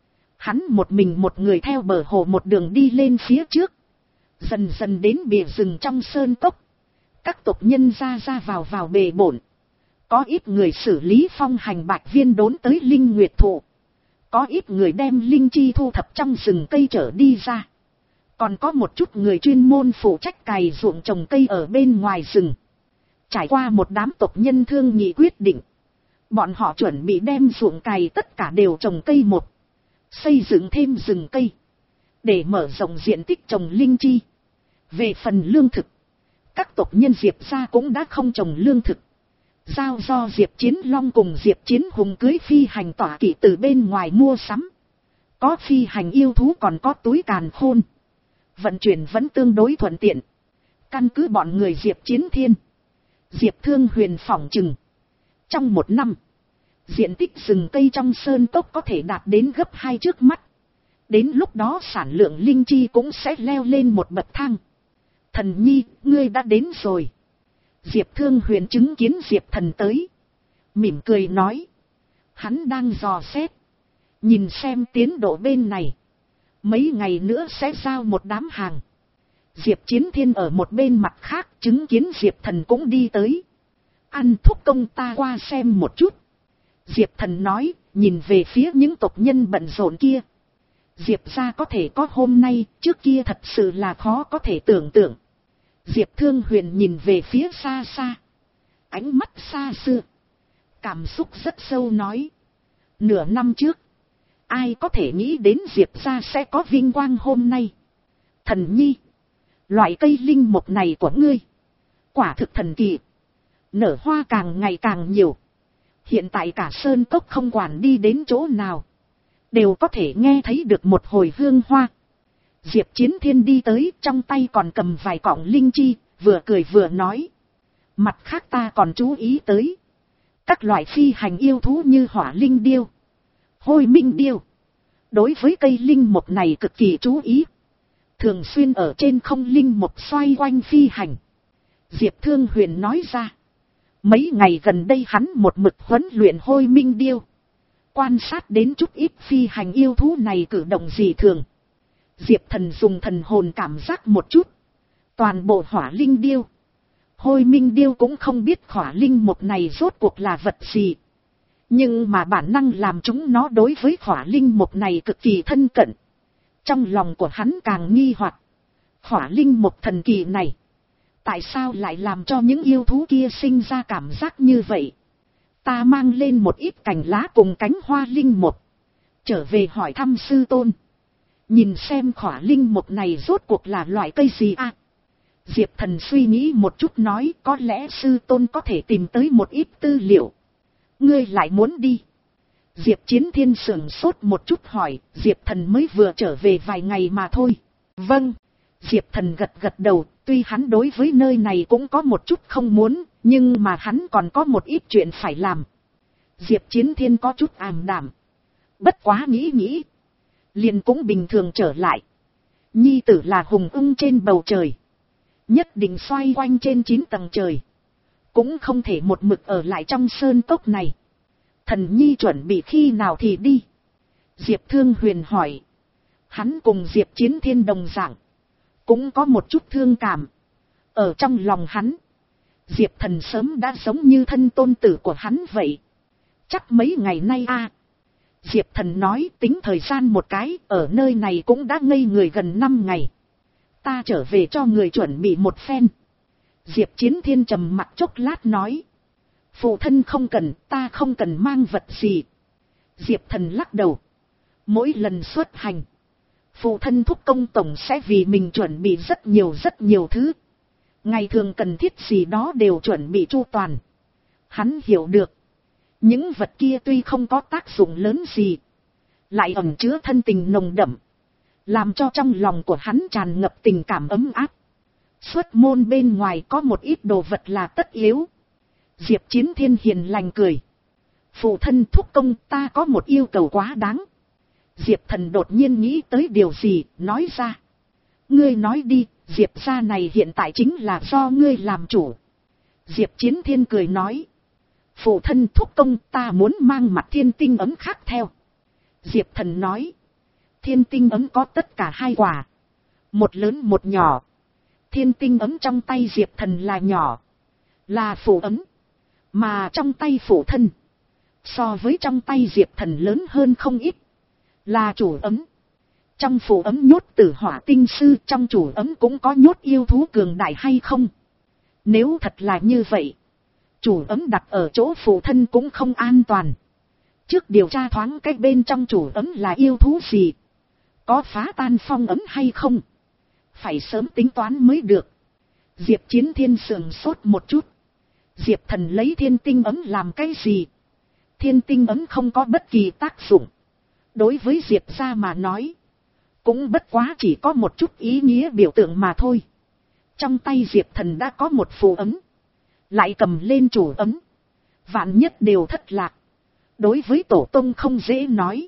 Hắn một mình một người theo bờ hồ một đường đi lên phía trước. Dần dần đến bìa rừng trong sơn cốc. Các tộc nhân ra ra vào vào bề bộn. Có ít người xử lý phong hành bạch viên đốn tới linh nguyệt thụ. Có ít người đem linh chi thu thập trong rừng cây trở đi ra. Còn có một chút người chuyên môn phụ trách cày ruộng trồng cây ở bên ngoài rừng. Trải qua một đám tộc nhân thương nghị quyết định. Bọn họ chuẩn bị đem ruộng cày tất cả đều trồng cây một. Xây dựng thêm rừng cây. Để mở rộng diện tích trồng linh chi. Về phần lương thực. Các tộc nhân Diệp gia cũng đã không trồng lương thực. Giao do Diệp Chiến Long cùng Diệp Chiến Hùng cưới phi hành tỏa kỵ từ bên ngoài mua sắm. Có phi hành yêu thú còn có túi càn khôn. Vận chuyển vẫn tương đối thuận tiện. Căn cứ bọn người Diệp Chiến Thiên, Diệp Thương Huyền phỏng chừng. Trong một năm, diện tích rừng cây trong sơn cốc có thể đạt đến gấp hai trước mắt. Đến lúc đó sản lượng linh chi cũng sẽ leo lên một bậc thang. Thần nhi, ngươi đã đến rồi. Diệp Thương Huyền chứng kiến Diệp Thần tới. Mỉm cười nói. Hắn đang dò xét. Nhìn xem tiến độ bên này. Mấy ngày nữa sẽ giao một đám hàng. Diệp Chiến Thiên ở một bên mặt khác chứng kiến Diệp Thần cũng đi tới. Ăn thúc công ta qua xem một chút. Diệp Thần nói, nhìn về phía những tộc nhân bận rộn kia. Diệp gia có thể có hôm nay, trước kia thật sự là khó có thể tưởng tượng. Diệp Thương Huyền nhìn về phía xa xa. Ánh mắt xa xưa. Cảm xúc rất sâu nói. Nửa năm trước. Ai có thể nghĩ đến Diệp gia sẽ có vinh quang hôm nay. Thần nhi. Loại cây linh mục này của ngươi. Quả thực thần kỳ. Nở hoa càng ngày càng nhiều. Hiện tại cả sơn cốc không quản đi đến chỗ nào. Đều có thể nghe thấy được một hồi hương hoa. Diệp Chiến Thiên đi tới, trong tay còn cầm vài cọng linh chi, vừa cười vừa nói. Mặt khác ta còn chú ý tới. Các loại phi hành yêu thú như hỏa linh điêu, hôi minh điêu. Đối với cây linh mục này cực kỳ chú ý. Thường xuyên ở trên không linh mục xoay quanh phi hành. Diệp Thương Huyền nói ra. Mấy ngày gần đây hắn một mực huấn luyện hôi minh điêu. Quan sát đến chút ít phi hành yêu thú này cử động gì thường. Diệp Thần dùng thần hồn cảm giác một chút. Toàn bộ hỏa linh điêu, hôi minh điêu cũng không biết hỏa linh mục này rốt cuộc là vật gì. Nhưng mà bản năng làm chúng nó đối với hỏa linh mục này cực kỳ thân cận. Trong lòng của hắn càng nghi hoặc. Hỏa linh mục thần kỳ này. Tại sao lại làm cho những yêu thú kia sinh ra cảm giác như vậy? Ta mang lên một ít cành lá cùng cánh hoa linh mục. Trở về hỏi thăm sư tôn. Nhìn xem hỏa linh mục này rốt cuộc là loại cây gì à? Diệp Thần suy nghĩ một chút nói có lẽ sư tôn có thể tìm tới một ít tư liệu. Ngươi lại muốn đi? Diệp Chiến Thiên sửng sốt một chút hỏi, Diệp Thần mới vừa trở về vài ngày mà thôi. Vâng. Diệp Thần gật gật đầu, tuy hắn đối với nơi này cũng có một chút không muốn, nhưng mà hắn còn có một ít chuyện phải làm. Diệp Chiến Thiên có chút ảm đạm. Bất quá nghĩ nghĩ. Liền cũng bình thường trở lại. Nhi tử là hùng ưng trên bầu trời. Nhất định xoay quanh trên chín tầng trời. Cũng không thể một mực ở lại trong sơn cốc này. Thần nhi chuẩn bị khi nào thì đi? Diệp Thương Huyền hỏi. Hắn cùng Diệp Chiến Thiên đồng dạng. Cũng có một chút thương cảm. Ở trong lòng hắn. Diệp Thần sớm đã giống như thân tôn tử của hắn vậy. Chắc mấy ngày nay a. Diệp Thần nói tính thời gian một cái, ở nơi này cũng đã ngây người gần năm ngày. Ta trở về cho người chuẩn bị một phen. Diệp Chiến Thiên trầm mặc chốc lát nói. Phụ thân không cần, ta không cần mang vật gì. Diệp Thần lắc đầu. Mỗi lần xuất hành, phụ thân thúc công tổng sẽ vì mình chuẩn bị rất nhiều rất nhiều thứ. Ngày thường cần thiết gì đó đều chuẩn bị chu toàn. Hắn hiểu được. Những vật kia tuy không có tác dụng lớn gì, lại ẩn chứa thân tình nồng đậm, làm cho trong lòng của hắn tràn ngập tình cảm ấm áp. Xuất môn bên ngoài có một ít đồ vật là tất yếu. Diệp Chiến Thiên hiền lành cười. Phụ thân thúc công, ta có một yêu cầu quá đáng. Diệp Thần đột nhiên nghĩ tới điều gì, nói ra. Ngươi nói đi, Diệp gia này hiện tại chính là do ngươi làm chủ. Diệp Chiến Thiên cười nói. Phụ thân thúc công, ta muốn mang mặt thiên tinh ấm khác theo. Diệp Thần nói. Thiên tinh ấm có tất cả hai quả. Một lớn một nhỏ. Thiên tinh ấm trong tay Diệp Thần là nhỏ. Là phù ấm. Mà trong tay phụ thân. So với trong tay Diệp Thần lớn hơn không ít. Là chủ ấm. Trong phù ấm nhốt tử hỏa tinh sư, trong chủ ấm cũng có nhốt yêu thú cường đại hay không? Nếu thật là như vậy, chủ ấm đặt ở chỗ phụ thân cũng không an toàn. Trước điều tra thoáng cái bên trong chủ ấm là yêu thú gì, có phá tan phong ấm hay không, phải sớm tính toán mới được. Diệp Chiến Thiên sườn sốt một chút. Diệp Thần lấy thiên tinh ấm làm cái gì? Thiên tinh ấm không có bất kỳ tác dụng. Đối với Diệp gia mà nói, cũng bất quá chỉ có một chút ý nghĩa biểu tượng mà thôi. Trong tay Diệp Thần đã có một phù ấm, lại cầm lên chủ ấm, vạn nhất đều thất lạc, đối với tổ tông không dễ nói.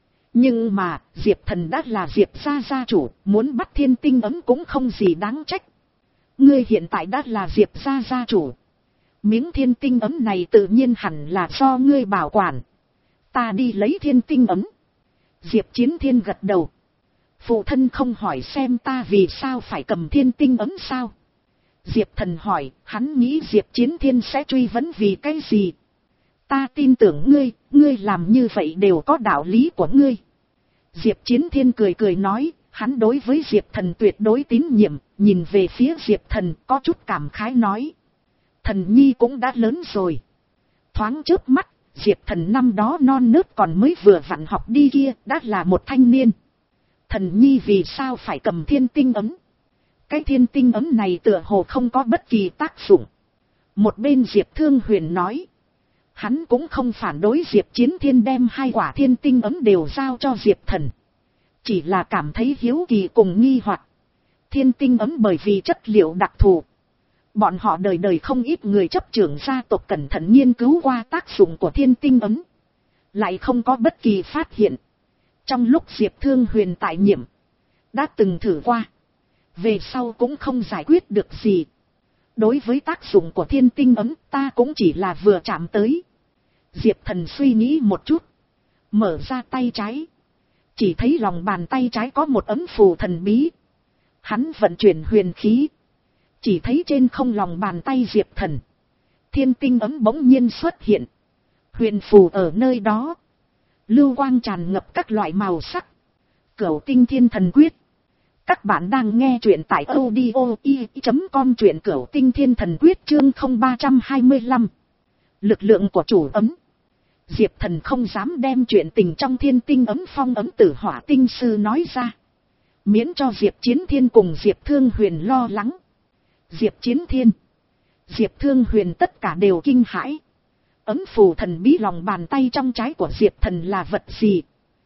Nhưng mà Diệp Thần đã là Diệp gia gia chủ, muốn bắt thiên tinh ấm cũng không gì đáng trách. Ngươi hiện tại đã là Diệp gia gia chủ, miếng thiên tinh ấm này tự nhiên hẳn là do ngươi bảo quản. Ta đi lấy thiên tinh ấm. Diệp Chiến Thiên gật đầu. Phụ thân không hỏi xem ta vì sao phải cầm thiên tinh ấm sao? Diệp Thần hỏi, hắn nghĩ Diệp Chiến Thiên sẽ truy vấn vì cái gì? Ta tin tưởng ngươi, ngươi làm như vậy đều có đạo lý của ngươi. Diệp Chiến Thiên cười cười nói, hắn đối với Diệp Thần tuyệt đối tín nhiệm, nhìn về phía Diệp Thần có chút cảm khái nói. Thần nhi cũng đã lớn rồi. Thoáng chớp mắt, Diệp Thần năm đó non nớt còn mới vừa vặn học đi kia, đã là một thanh niên. Thần nhi vì sao phải cầm thiên tinh ấm? Cái thiên tinh ấm này tựa hồ không có bất kỳ tác dụng. Một bên Diệp Thương Huyền nói. Hắn cũng không phản đối Diệp Chiến Thiên đem hai quả thiên tinh ấm đều giao cho Diệp Thần. Chỉ là cảm thấy hiếu kỳ cùng nghi hoặc. Thiên tinh ấm bởi vì chất liệu đặc thù. Bọn họ đời đời không ít người chấp trưởng gia tộc cẩn thận nghiên cứu qua tác dụng của thiên tinh ấm. Lại không có bất kỳ phát hiện. Trong lúc Diệp Thương Huyền tại nhiệm, đã từng thử qua. Về sau cũng không giải quyết được gì. Đối với tác dụng của thiên tinh ấm ta cũng chỉ là vừa chạm tới. Diệp Thần suy nghĩ một chút. Mở ra tay trái. Chỉ thấy lòng bàn tay trái có một ấm phù thần bí. Hắn vận chuyển huyền khí. Chỉ thấy trên không lòng bàn tay Diệp Thần. Thiên tinh ấm bỗng nhiên xuất hiện. Huyền phù ở nơi đó. Lưu quang tràn ngập các loại màu sắc. Cửu tinh thiên thần quyết. Các bạn đang nghe truyện tại audio i chấm com truyện cửu tinh thiên thần quyết chương không ba hai lăm. Lực lượng của chủ ấm. Diệp Thần không dám đem chuyện tình trong thiên tinh ấm phong ấm tử hỏa tinh sư nói ra. Miễn cho Diệp Chiến Thiên cùng Diệp Thương Huyền lo lắng. Diệp Chiến Thiên, Diệp Thương Huyền tất cả đều kinh hãi. Ấm phù thần bí lòng bàn tay trong trái của Diệp Thần là vật gì?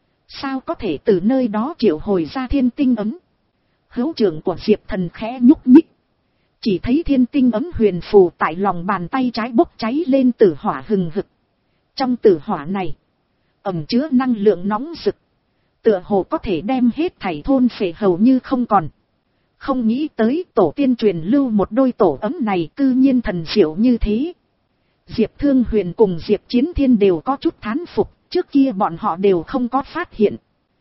Sao có thể từ nơi đó triệu hồi ra thiên tinh ấm? Hữu trưởng của Diệp Thần khẽ nhúc nhích. Chỉ thấy thiên tinh ấm huyền phù tại lòng bàn tay trái bốc cháy lên tử hỏa hừng hực. Trong tử hỏa này, ẩn chứa năng lượng nóng rực. Tựa hồ có thể đem hết thảy thôn phệ hầu như không còn. Không nghĩ tới tổ tiên truyền lưu một đôi tổ ấm này cư nhiên thần diệu như thế. Diệp Thương Huyền cùng Diệp Chiến Thiên đều có chút thán phục, trước kia bọn họ đều không có phát hiện.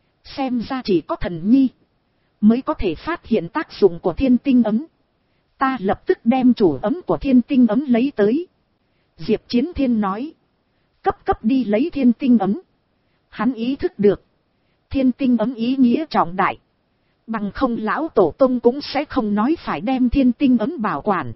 Xem ra chỉ có thần nhi mới có thể phát hiện tác dụng của thiên tinh ấm. Ta lập tức đem chủ ấm của thiên tinh ấm lấy tới. Diệp Chiến Thiên nói. Cấp cấp đi lấy thiên tinh ấm. Hắn ý thức được. Thiên tinh ấm ý nghĩa trọng đại. Bằng không lão tổ tông cũng sẽ không nói phải đem thiên tinh ấm bảo quản.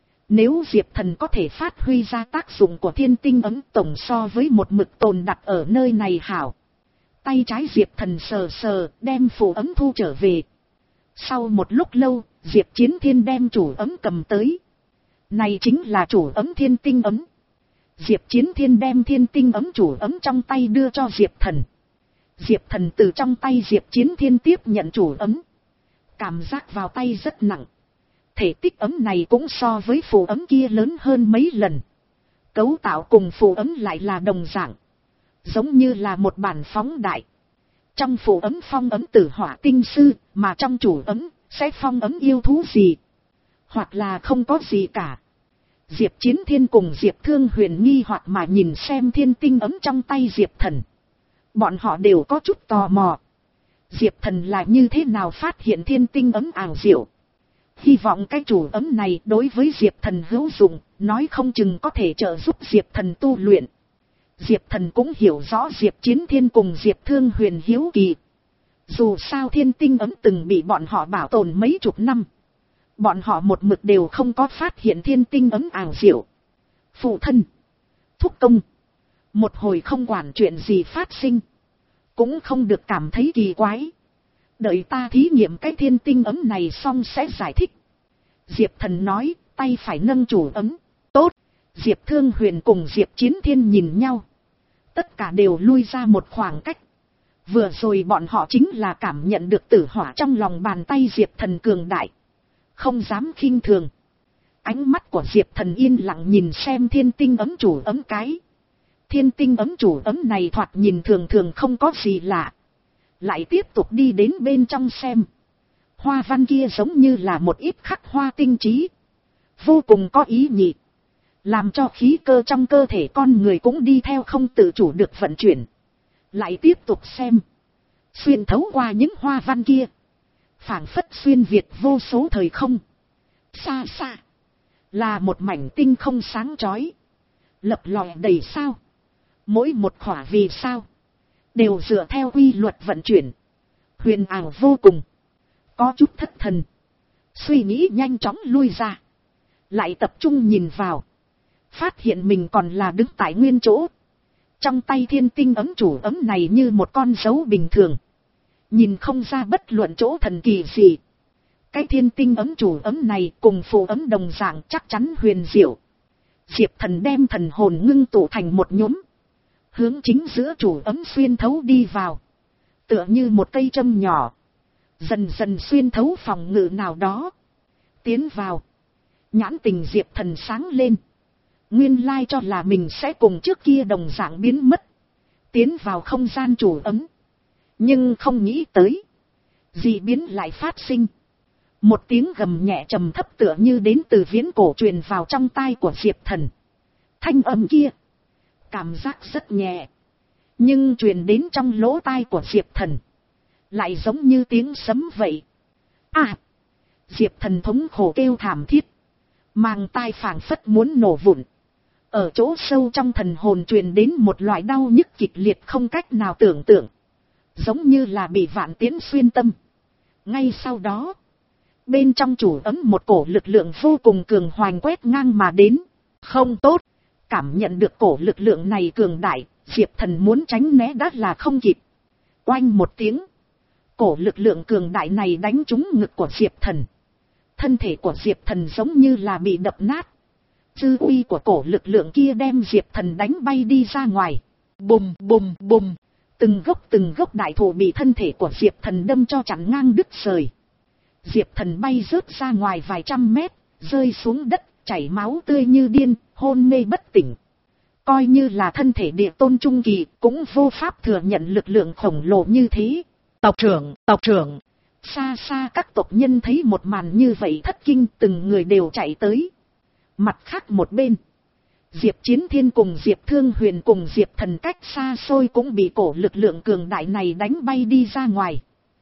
Nếu Diệp Thần có thể phát huy ra tác dụng của thiên tinh ấm tổng so với một mực tồn đặt ở nơi này hảo. Tay trái Diệp Thần sờ sờ đem phù ấm thu trở về. Sau một lúc lâu, Diệp Chiến Thiên đem chủ ấm cầm tới. Này chính là chủ ấm thiên tinh ấm. Diệp Chiến Thiên đem thiên tinh ấm chủ ấm trong tay đưa cho Diệp Thần. Diệp Thần từ trong tay Diệp Chiến Thiên tiếp nhận chủ ấm. Cảm giác vào tay rất nặng. Thể tích ấm này cũng so với phù ấm kia lớn hơn mấy lần. Cấu tạo cùng phù ấm lại là đồng dạng. Giống như là một bản phóng đại. Trong phù ấm phong ấm tử hỏa tinh sư, mà trong chủ ấm sẽ phong ấm yêu thú gì. Hoặc là không có gì cả. Diệp Chiến Thiên cùng Diệp Thương Huyền nghi hoặc mà nhìn xem thiên tinh ấm trong tay Diệp Thần. Bọn họ đều có chút tò mò. Diệp Thần là như thế nào phát hiện thiên tinh ấm ảo diệu. Hy vọng cái chủ ấm này đối với Diệp Thần hữu dụng, nói không chừng có thể trợ giúp Diệp Thần tu luyện. Diệp Thần cũng hiểu rõ Diệp Chiến Thiên cùng Diệp Thương Huyền hiếu kỳ. Dù sao thiên tinh ấm từng bị bọn họ bảo tồn mấy chục năm. Bọn họ một mực đều không có phát hiện thiên tinh ấm ảo diệu. Phụ thân, thúc công, một hồi không quản chuyện gì phát sinh, cũng không được cảm thấy kỳ quái. Đợi ta thí nghiệm cái thiên tinh ấm này xong sẽ giải thích. Diệp Thần nói, tay phải nâng chủ ấm. Tốt. Diệp Thương Huyền cùng Diệp Chiến Thiên nhìn nhau. Tất cả đều lui ra một khoảng cách. Vừa rồi bọn họ chính là cảm nhận được tử hỏa trong lòng bàn tay Diệp Thần cường đại. Không dám khinh thường. Ánh mắt của Diệp Thần yên lặng nhìn xem thiên tinh ấm chủ ấm cái. Thiên tinh ấm chủ ấm này thoạt nhìn thường thường không có gì lạ. Lại tiếp tục đi đến bên trong xem. Hoa văn kia giống như là một ít khắc hoa tinh trí. Vô cùng có ý nhị. Làm cho khí cơ trong cơ thể con người cũng đi theo không tự chủ được vận chuyển. Lại tiếp tục xem. Xuyên thấu qua những hoa văn kia. Phảng phất xuyên việt vô số thời không. Xa xa. Là một mảnh tinh không sáng chói. Lập lòe đầy sao. Mỗi một khỏa vì sao. Đều dựa theo quy luật vận chuyển. Huyền ảo vô cùng. Có chút thất thần. Suy nghĩ nhanh chóng lui ra. Lại tập trung nhìn vào. Phát hiện mình còn là đứng tại nguyên chỗ. Trong tay thiên tinh ấm chủ ấm này như một con dấu bình thường. Nhìn không ra bất luận chỗ thần kỳ gì. Cái thiên tinh ấm chủ ấm này cùng phù ấm đồng dạng chắc chắn huyền diệu. Diệp Thần đem thần hồn ngưng tụ thành một nhóm. Hướng chính giữa chủ ấm xuyên thấu đi vào. Tựa như một cây châm nhỏ. Dần dần xuyên thấu phòng ngự nào đó. Tiến vào. Nhãn tình Diệp Thần sáng lên. Nguyên lai cho là mình sẽ cùng trước kia đồng dạng biến mất. Tiến vào không gian chủ ấm. Nhưng không nghĩ tới. Dị biến lại phát sinh. Một tiếng gầm nhẹ trầm thấp tựa như đến từ viễn cổ truyền vào trong tai của Diệp Thần. Thanh âm kia. Cảm giác rất nhẹ. Nhưng truyền đến trong lỗ tai của Diệp Thần. Lại giống như tiếng sấm vậy. À! Diệp Thần thống khổ kêu thảm thiết. Màng tai phảng phất muốn nổ vụn. Ở chỗ sâu trong thần hồn truyền đến một loại đau nhức kịch liệt không cách nào tưởng tượng. Giống như là bị vạn tiễn xuyên tâm. Ngay sau đó. Bên trong chủ ấm một cổ lực lượng vô cùng cường hoành quét ngang mà đến. Không tốt. Cảm nhận được cổ lực lượng này cường đại. Diệp Thần muốn tránh né đã là không kịp. Oanh một tiếng. Cổ lực lượng cường đại này đánh trúng ngực của Diệp Thần. Thân thể của Diệp Thần giống như là bị đập nát. Dư uy của cổ lực lượng kia đem Diệp Thần đánh bay đi ra ngoài. Bùm bùm bùm. Từng gốc từng gốc đại thụ bị thân thể của Diệp Thần đâm cho chặn ngang đứt rời. Diệp Thần bay rớt ra ngoài vài trăm mét, rơi xuống đất, chảy máu tươi như điên, hôn mê bất tỉnh. Coi như là thân thể địa tôn trung kỳ, cũng vô pháp thừa nhận lực lượng khổng lồ như thế. Tộc trưởng, tộc trưởng. Xa xa các tộc nhân thấy một màn như vậy thất kinh, từng người đều chạy tới. Mặt khác một bên, Diệp Chiến Thiên cùng Diệp Thương Huyền cùng Diệp Thần cách xa xôi cũng bị cổ lực lượng cường đại này đánh bay đi ra ngoài.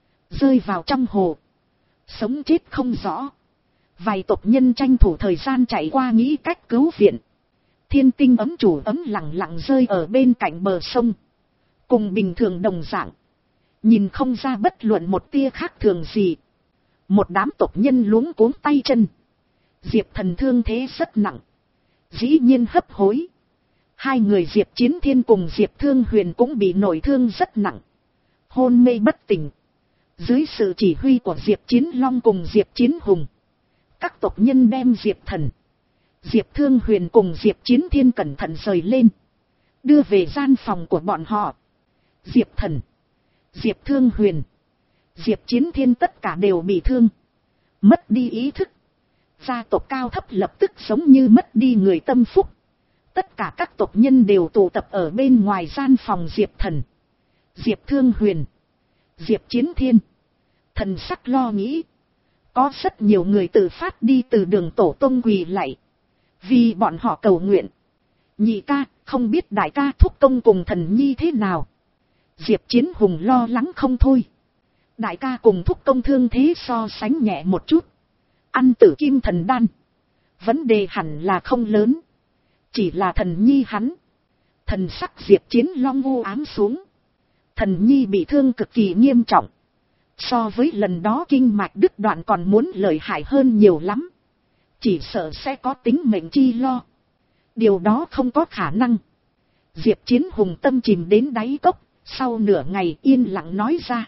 Rơi vào trong hồ. Sống chết không rõ. Vài tộc nhân tranh thủ thời gian chạy qua nghĩ cách cứu viện. Thiên tinh ấm chủ ấm lặng lặng rơi ở bên cạnh bờ sông. Cùng bình thường đồng dạng. Nhìn không ra bất luận một tia khác thường gì. Một đám tộc nhân luống cuống tay chân. Diệp Thần thương thế rất nặng. Dĩ nhiên hấp hối. Hai người Diệp Chiến Thiên cùng Diệp Thương Huyền cũng bị nội thương rất nặng. Hôn mê bất tỉnh. Dưới sự chỉ huy của Diệp Chiến Long cùng Diệp Chiến Hùng. Các tộc nhân đem Diệp Thần, Diệp Thương Huyền cùng Diệp Chiến Thiên cẩn thận rời lên. Đưa về gian phòng của bọn họ. Diệp Thần, Diệp Thương Huyền, Diệp Chiến Thiên tất cả đều bị thương. Mất đi ý thức. Gia tộc cao thấp lập tức giống như mất đi người tâm phúc. Tất cả các tộc nhân đều tụ tập ở bên ngoài gian phòng Diệp Thần, Diệp Thương Huyền, Diệp Chiến Thiên. Thần sắc lo nghĩ. Có rất nhiều người tự phát đi từ đường tổ tông quỳ lạy. Vì bọn họ cầu nguyện. Nhị ca, không biết đại ca thúc công cùng thần nhi thế nào. Diệp Chiến Hùng lo lắng không thôi. Đại ca cùng thúc công thương thế so sánh nhẹ một chút. Ăn tử kim thần đan. Vấn đề hẳn là không lớn. Chỉ là thần nhi hắn. Thần sắc Diệp Chiến Long u ám xuống. Thần nhi bị thương cực kỳ nghiêm trọng. So với lần đó kinh mạch đứt đoạn còn muốn lợi hại hơn nhiều lắm. Chỉ sợ sẽ có tính mệnh chi lo. Điều đó không có khả năng. Diệp Chiến Hùng tâm chìm đến đáy cốc. Sau nửa ngày yên lặng nói ra.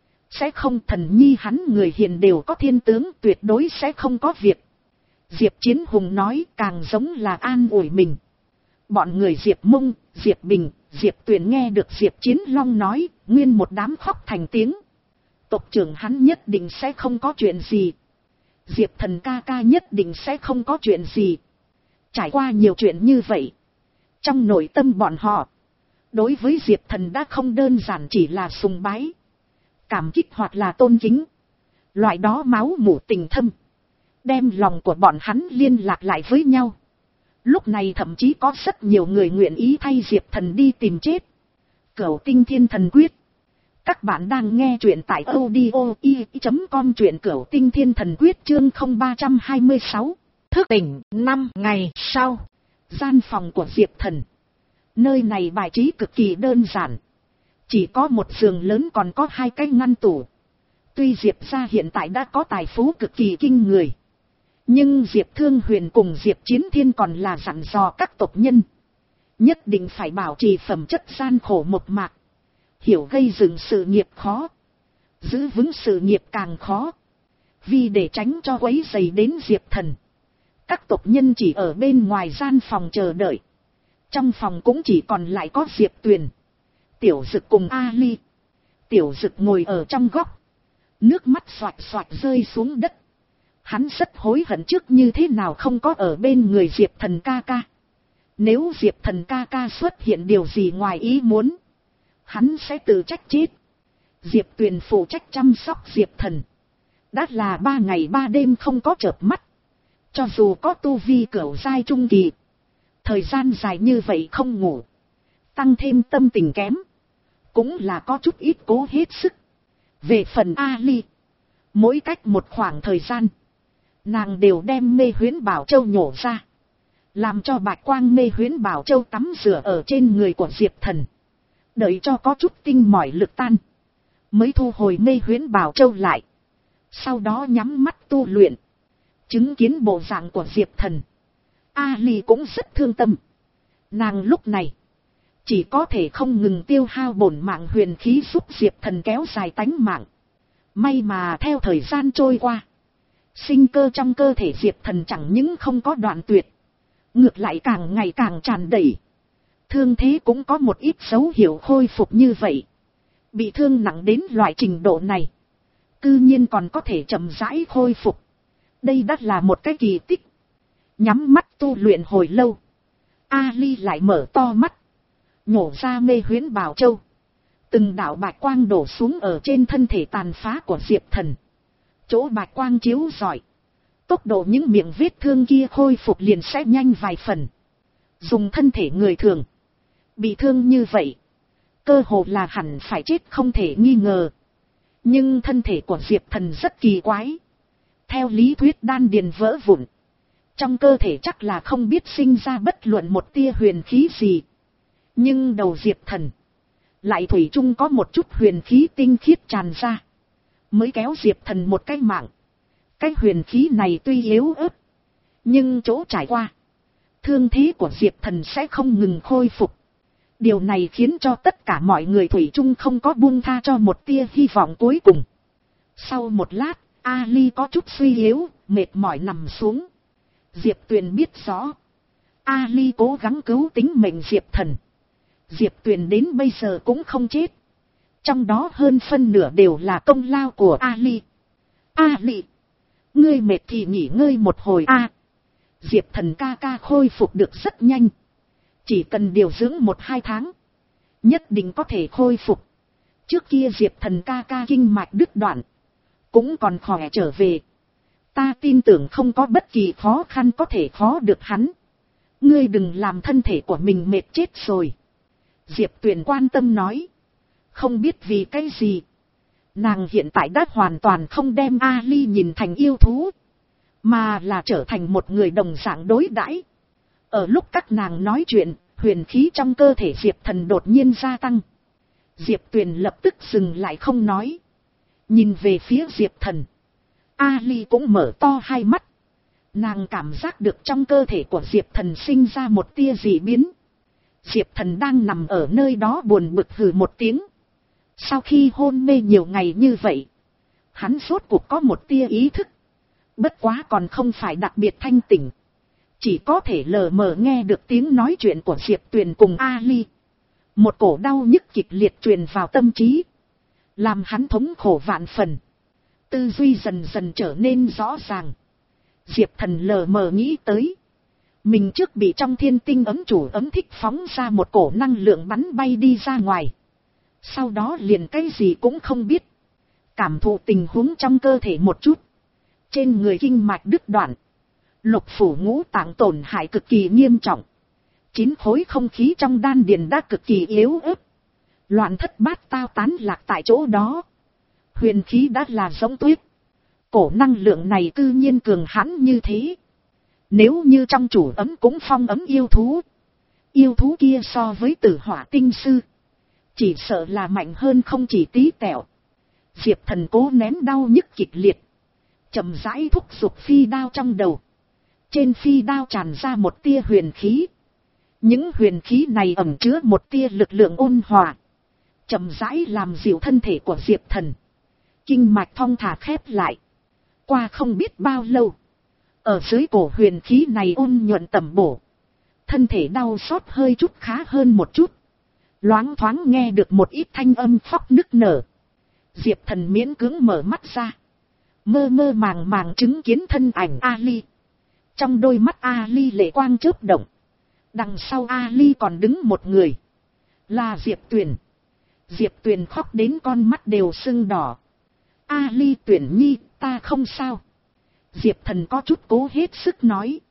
Sẽ không, thần nhi hắn người hiền đều có thiên tướng, tuyệt đối sẽ không có việc. Diệp Chiến Hùng nói càng giống là an ủi mình. Bọn người Diệp Mông, Diệp Bình, Diệp Tuyền nghe được Diệp Chiến Long nói, nguyên một đám khóc thành tiếng. Tộc trưởng hắn nhất định sẽ không có chuyện gì. Diệp thần ca ca nhất định sẽ không có chuyện gì. Trải qua nhiều chuyện như vậy. Trong nội tâm bọn họ, đối với Diệp thần đã không đơn giản chỉ là sùng bái, cảm kích hoặc là tôn kính. Loại đó máu mủ tình thâm, đem lòng của bọn hắn liên lạc lại với nhau. Lúc này thậm chí có rất nhiều người nguyện ý thay Diệp thần đi tìm chết. Cửu Tinh Thiên Thần Quyết. Các bạn đang nghe truyện tại audio i chấm com, truyện Cửu Tinh Thiên Thần Quyết chương không ba hai sáu. Thức tỉnh năm ngày sau. Gian phòng của Diệp thần. Nơi này bài trí cực kỳ đơn giản. Chỉ có một giường lớn, còn có hai cái ngăn tủ. Tuy Diệp gia hiện tại đã có tài phú cực kỳ kinh người, nhưng Diệp Thương Huyền cùng Diệp Chiến Thiên còn là dặn dò các tộc nhân. Nhất định phải bảo trì phẩm chất gian khổ mộc mạc. Hiểu gây dựng sự nghiệp khó, giữ vững sự nghiệp càng khó. Vì để tránh cho quấy rầy đến Diệp thần, các tộc nhân chỉ ở bên ngoài gian phòng chờ đợi. Trong phòng cũng chỉ còn lại có Diệp Tuyền, Tiểu Dực cùng Ali. Tiểu Dực ngồi ở trong góc, nước mắt xoạch xoạch rơi xuống đất. Hắn rất hối hận trước như thế nào không có ở bên người Diệp thần ca ca. Nếu Diệp thần ca ca xuất hiện điều gì ngoài ý muốn, hắn sẽ tự trách chết. Diệp Tuyền phụ trách chăm sóc Diệp thần. Đã là ba ngày ba đêm không có chợp mắt. Cho dù có tu vi cửu giai trung kỳ, thời gian dài như vậy không ngủ, tăng thêm tâm tình kém, cũng là có chút ít cố hết sức. Về phần Ali, mỗi cách một khoảng thời gian, nàng đều đem mê huyễn bảo châu nhổ ra, làm cho bạch quang mê huyễn bảo châu tắm rửa ở trên người của Diệp thần. Đợi cho có chút tinh mỏi lực tan, mới thu hồi mê huyễn bảo châu lại. Sau đó nhắm mắt tu luyện. Chứng kiến bộ dạng của Diệp thần, Ali cũng rất thương tâm. Nàng lúc này chỉ có thể không ngừng tiêu hao bổn mạng huyền khí giúp Diệp thần kéo dài tánh mạng. May mà theo thời gian trôi qua, sinh cơ trong cơ thể Diệp thần chẳng những không có đoạn tuyệt, ngược lại càng ngày càng tràn đầy. Thương thế cũng có một ít dấu hiệu khôi phục như vậy. Bị thương nặng đến loại trình độ này, cư nhiên còn có thể chậm rãi khôi phục. Đây đã là một cái kỳ tích. Nhắm mắt tu luyện hồi lâu, Ali lại mở to mắt, nhổ ra mê huyễn bảo châu. Từng đạo bạch quang đổ xuống ở trên thân thể tàn phá của Diệp thần. Chỗ bạch quang chiếu rọi, tốc độ những miệng vết thương kia khôi phục liền sẽ nhanh vài phần. Dùng thân thể người thường, bị thương như vậy, cơ hồ là hẳn phải chết không thể nghi ngờ. Nhưng thân thể của Diệp thần rất kỳ quái. Theo lý thuyết đan điền vỡ vụn, trong cơ thể chắc là không biết sinh ra bất luận một tia huyền khí gì. Nhưng đầu Diệp thần lại thủy chung có một chút huyền khí tinh khiết tràn ra, mới kéo Diệp thần một cái mạng. Cái huyền khí này tuy yếu ớt, nhưng chỗ trải qua, thương thế của Diệp thần sẽ không ngừng khôi phục. Điều này khiến cho tất cả mọi người thủy chung không có buông tha cho một tia hy vọng cuối cùng. Sau một lát, Ali có chút suy yếu, mệt mỏi nằm xuống. Diệp Tuyền biết rõ, Ali cố gắng cứu tính mệnh Diệp thần. Diệp Tuyền đến bây giờ cũng không chết. Trong đó hơn phân nửa đều là công lao của Ali. Ali, ngươi mệt thì nghỉ ngơi một hồi a. Diệp thần ca ca khôi phục được rất nhanh. Chỉ cần điều dưỡng một hai tháng, nhất định có thể khôi phục. Trước kia Diệp thần ca ca kinh mạch đứt đoạn, cũng còn khỏe trở về. Ta tin tưởng không có bất kỳ khó khăn có thể khó được hắn. Ngươi đừng làm thân thể của mình mệt chết rồi. Diệp Tuyền quan tâm nói. Không biết vì cái gì, Nàng hiện tại đã hoàn toàn không đem Ali nhìn thành yêu thú, mà là trở thành một người đồng dạng đối đãi. Ở lúc các nàng nói chuyện, huyền khí trong cơ thể Diệp Thần đột nhiên gia tăng. Diệp Tuyền lập tức dừng lại không nói, nhìn về phía Diệp Thần. Ali cũng mở to hai mắt. Nàng cảm giác được trong cơ thể của Diệp Thần sinh ra một tia dị biến. Diệp Thần đang nằm ở nơi đó buồn bực hừ một tiếng. Sau khi hôn mê nhiều ngày như vậy, hắn rốt cuộc có một tia ý thức. Bất quá còn không phải đặc biệt thanh tỉnh. Chỉ có thể lờ mờ nghe được tiếng nói chuyện của Diệp Tuyền cùng Ali. Một cổ đau nhức kịch liệt truyền vào tâm trí, làm hắn thống khổ vạn phần. Tư duy dần dần trở nên rõ ràng. Diệp Thần lờ mờ nghĩ tới, mình trước bị trong thiên tinh ấm chủ ấm thích phóng ra một cổ năng lượng bắn bay đi ra ngoài. Sau đó liền cái gì cũng không biết. Cảm thụ tình huống trong cơ thể một chút. Trên người kinh mạch đứt đoạn. Lục phủ ngũ tạng tổn hại cực kỳ nghiêm trọng. Chín khối không khí trong đan điền đã cực kỳ yếu ớt. Loạn thất bát tao tán lạc tại chỗ đó. Huyền khí đã là giống tuyết. Cổ năng lượng này cư nhiên cường hãn như thế. Nếu như trong chủ ấm cũng phong ấm yêu thú, yêu thú kia so với tử hỏa tinh sư, chỉ sợ là mạnh hơn không chỉ tí tẹo. Diệp Thần cố nén đau nhức kịch liệt, chậm rãi thúc giục phi đao trong đầu. Trên phi đao tràn ra một tia huyền khí. Những huyền khí này ẩn chứa một tia lực lượng ôn hòa, chậm rãi làm dịu thân thể của Diệp Thần. Kinh mạch thong thả khép lại. Qua không biết bao lâu, ở dưới cổ huyền khí này ôn nhuận tẩm bổ, thân thể đau xót hơi chút khá hơn một chút. Loáng thoáng nghe được một ít thanh âm khóc nức nở. Diệp Thần miễn cưỡng mở mắt ra, mơ mơ màng màng chứng kiến thân ảnh Ali. Trong đôi mắt Ali lệ quang chớp động. Đằng sau Ali còn đứng một người, là Diệp Tuyền. Diệp Tuyền khóc đến con mắt đều sưng đỏ. Ali Tuyền nhi, ta không sao. Diệp Thần có chút cố hết sức nói.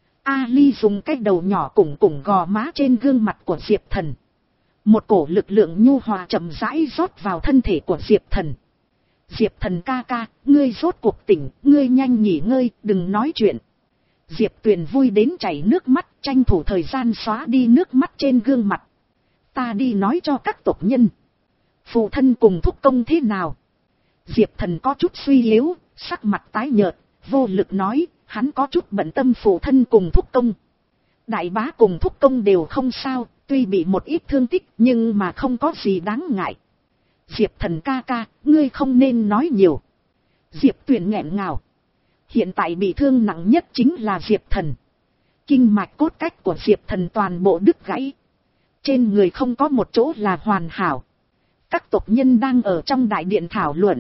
Ali dùng cái đầu nhỏ củng củng gò má trên gương mặt của Diệp Thần. Một cổ lực lượng nhu hòa chậm rãi rót vào thân thể của Diệp Thần. Diệp Thần ca ca, ngươi rốt cuộc tỉnh, ngươi nhanh nghỉ ngơi, đừng nói chuyện. Diệp Tuyền vui đến chảy nước mắt, tranh thủ thời gian xóa đi nước mắt trên gương mặt. Ta đi nói cho các tộc nhân. Phụ thân cùng thúc công thế nào? Diệp Thần có chút suy yếu, sắc mặt tái nhợt, vô lực nói, hắn có chút bận tâm phụ thân cùng thúc công. Đại bá cùng thúc công đều không sao, tuy bị một ít thương tích nhưng mà không có gì đáng ngại. Diệp Thần ca ca, ngươi không nên nói nhiều. Diệp Tuyền nghẹn ngào. Hiện tại bị thương nặng nhất chính là Diệp Thần. Kinh mạch cốt cách của Diệp Thần toàn bộ đứt gãy. Trên người không có một chỗ là hoàn hảo. Các tộc nhân đang ở trong đại điện thảo luận,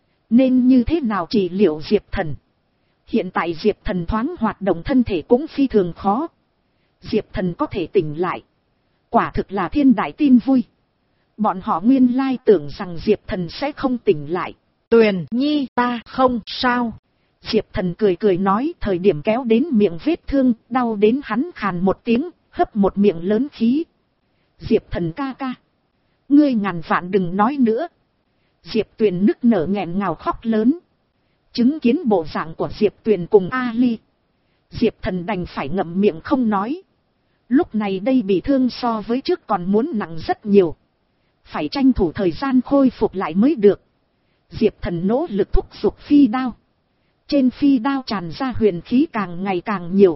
nên như thế nào trị liệu Diệp Thần. Hiện tại Diệp Thần thoáng hoạt động thân thể cũng phi thường khó. Diệp Thần có thể tỉnh lại, quả thực là thiên đại tin vui. Bọn họ nguyên lai tưởng rằng Diệp Thần sẽ không tỉnh lại. Tuyền nhi, ta không sao. Diệp Thần cười cười nói, thời điểm kéo đến miệng vết thương, đau đến hắn khàn một tiếng, hấp một miệng lớn khí. Diệp Thần ca ca, ngươi ngàn vạn đừng nói nữa. Diệp Tuyền nức nở nghẹn ngào khóc lớn. Chứng kiến bộ dạng của Diệp Tuyền cùng Ali, Diệp Thần đành phải ngậm miệng không nói. Lúc này đây bị thương so với trước còn muốn nặng rất nhiều, phải tranh thủ thời gian khôi phục lại mới được. Diệp Thần nỗ lực thúc giục phi đao. Trên phi đao tràn ra huyền khí càng ngày càng nhiều.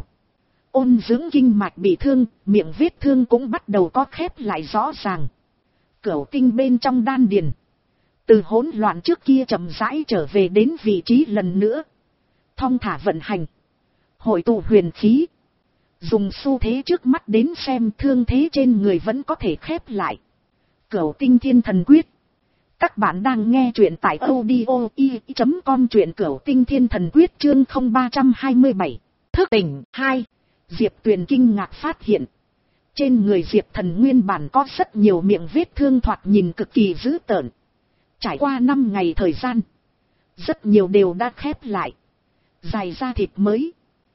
Ôn dưỡng kinh mạch bị thương, miệng vết thương cũng bắt đầu có khép lại rõ ràng. Cửu tinh bên trong đan điền, từ hỗn loạn trước kia chậm rãi trở về đến vị trí lần nữa. Thong thả vận hành, hội tụ huyền khí. Dùng xu thế trước mắt đến xem thương thế trên người vẫn có thể khép lại. Cửu tinh thiên thần quyết. Các bạn đang nghe truyện tại audio i chấm com, truyện Cửu tinh thiên thần quyết chương không ba hai bảy. Thức tỉnh hai. Diệp Tuyền kinh ngạc phát hiện, trên người Diệp Thần nguyên bản có rất nhiều miệng vết thương thoạt nhìn cực kỳ dữ tợn. Trải qua năm ngày thời gian, rất nhiều đều đã khép lại, dài ra thịt mới.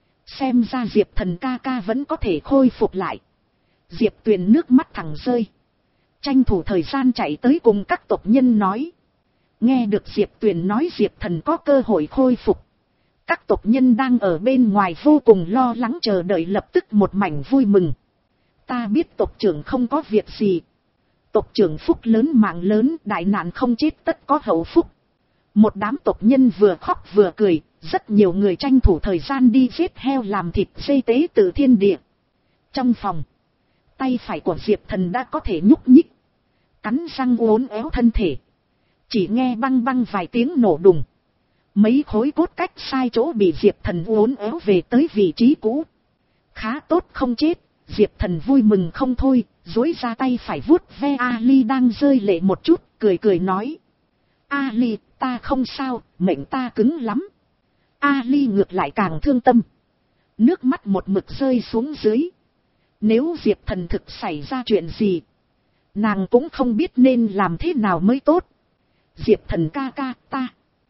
Xem ra Diệp Thần ca ca vẫn có thể khôi phục lại. Diệp Tuyền nước mắt thẳng rơi, tranh thủ thời gian chạy tới cùng các tộc nhân nói. Nghe được Diệp Tuyền nói Diệp Thần có cơ hội khôi phục. Các tộc nhân đang ở bên ngoài vô cùng lo lắng chờ đợi lập tức một mảnh vui mừng. Ta biết tộc trưởng không có việc gì. Tộc trưởng phúc lớn mạng lớn, đại nạn không chết tất có hậu phúc. Một đám tộc nhân vừa khóc vừa cười, rất nhiều người tranh thủ thời gian đi giết heo làm thịt dây tế từ thiên địa. Trong phòng, tay phải của Diệp Thần đã có thể nhúc nhích, cắn răng uốn éo thân thể. Chỉ nghe băng băng vài tiếng nổ đùng. Mấy khối cốt cách sai chỗ bị Diệp Thần uốn éo về tới vị trí cũ. Khá tốt không chết, Diệp Thần vui mừng không thôi, duỗi ra tay phải vuốt ve Ali đang rơi lệ một chút, cười cười nói. Ali, ta không sao, mệnh ta cứng lắm. Ali ngược lại càng thương tâm. Nước mắt một mực rơi xuống dưới. Nếu Diệp Thần thực xảy ra chuyện gì, nàng cũng không biết nên làm thế nào mới tốt. Diệp Thần ca ca, ta.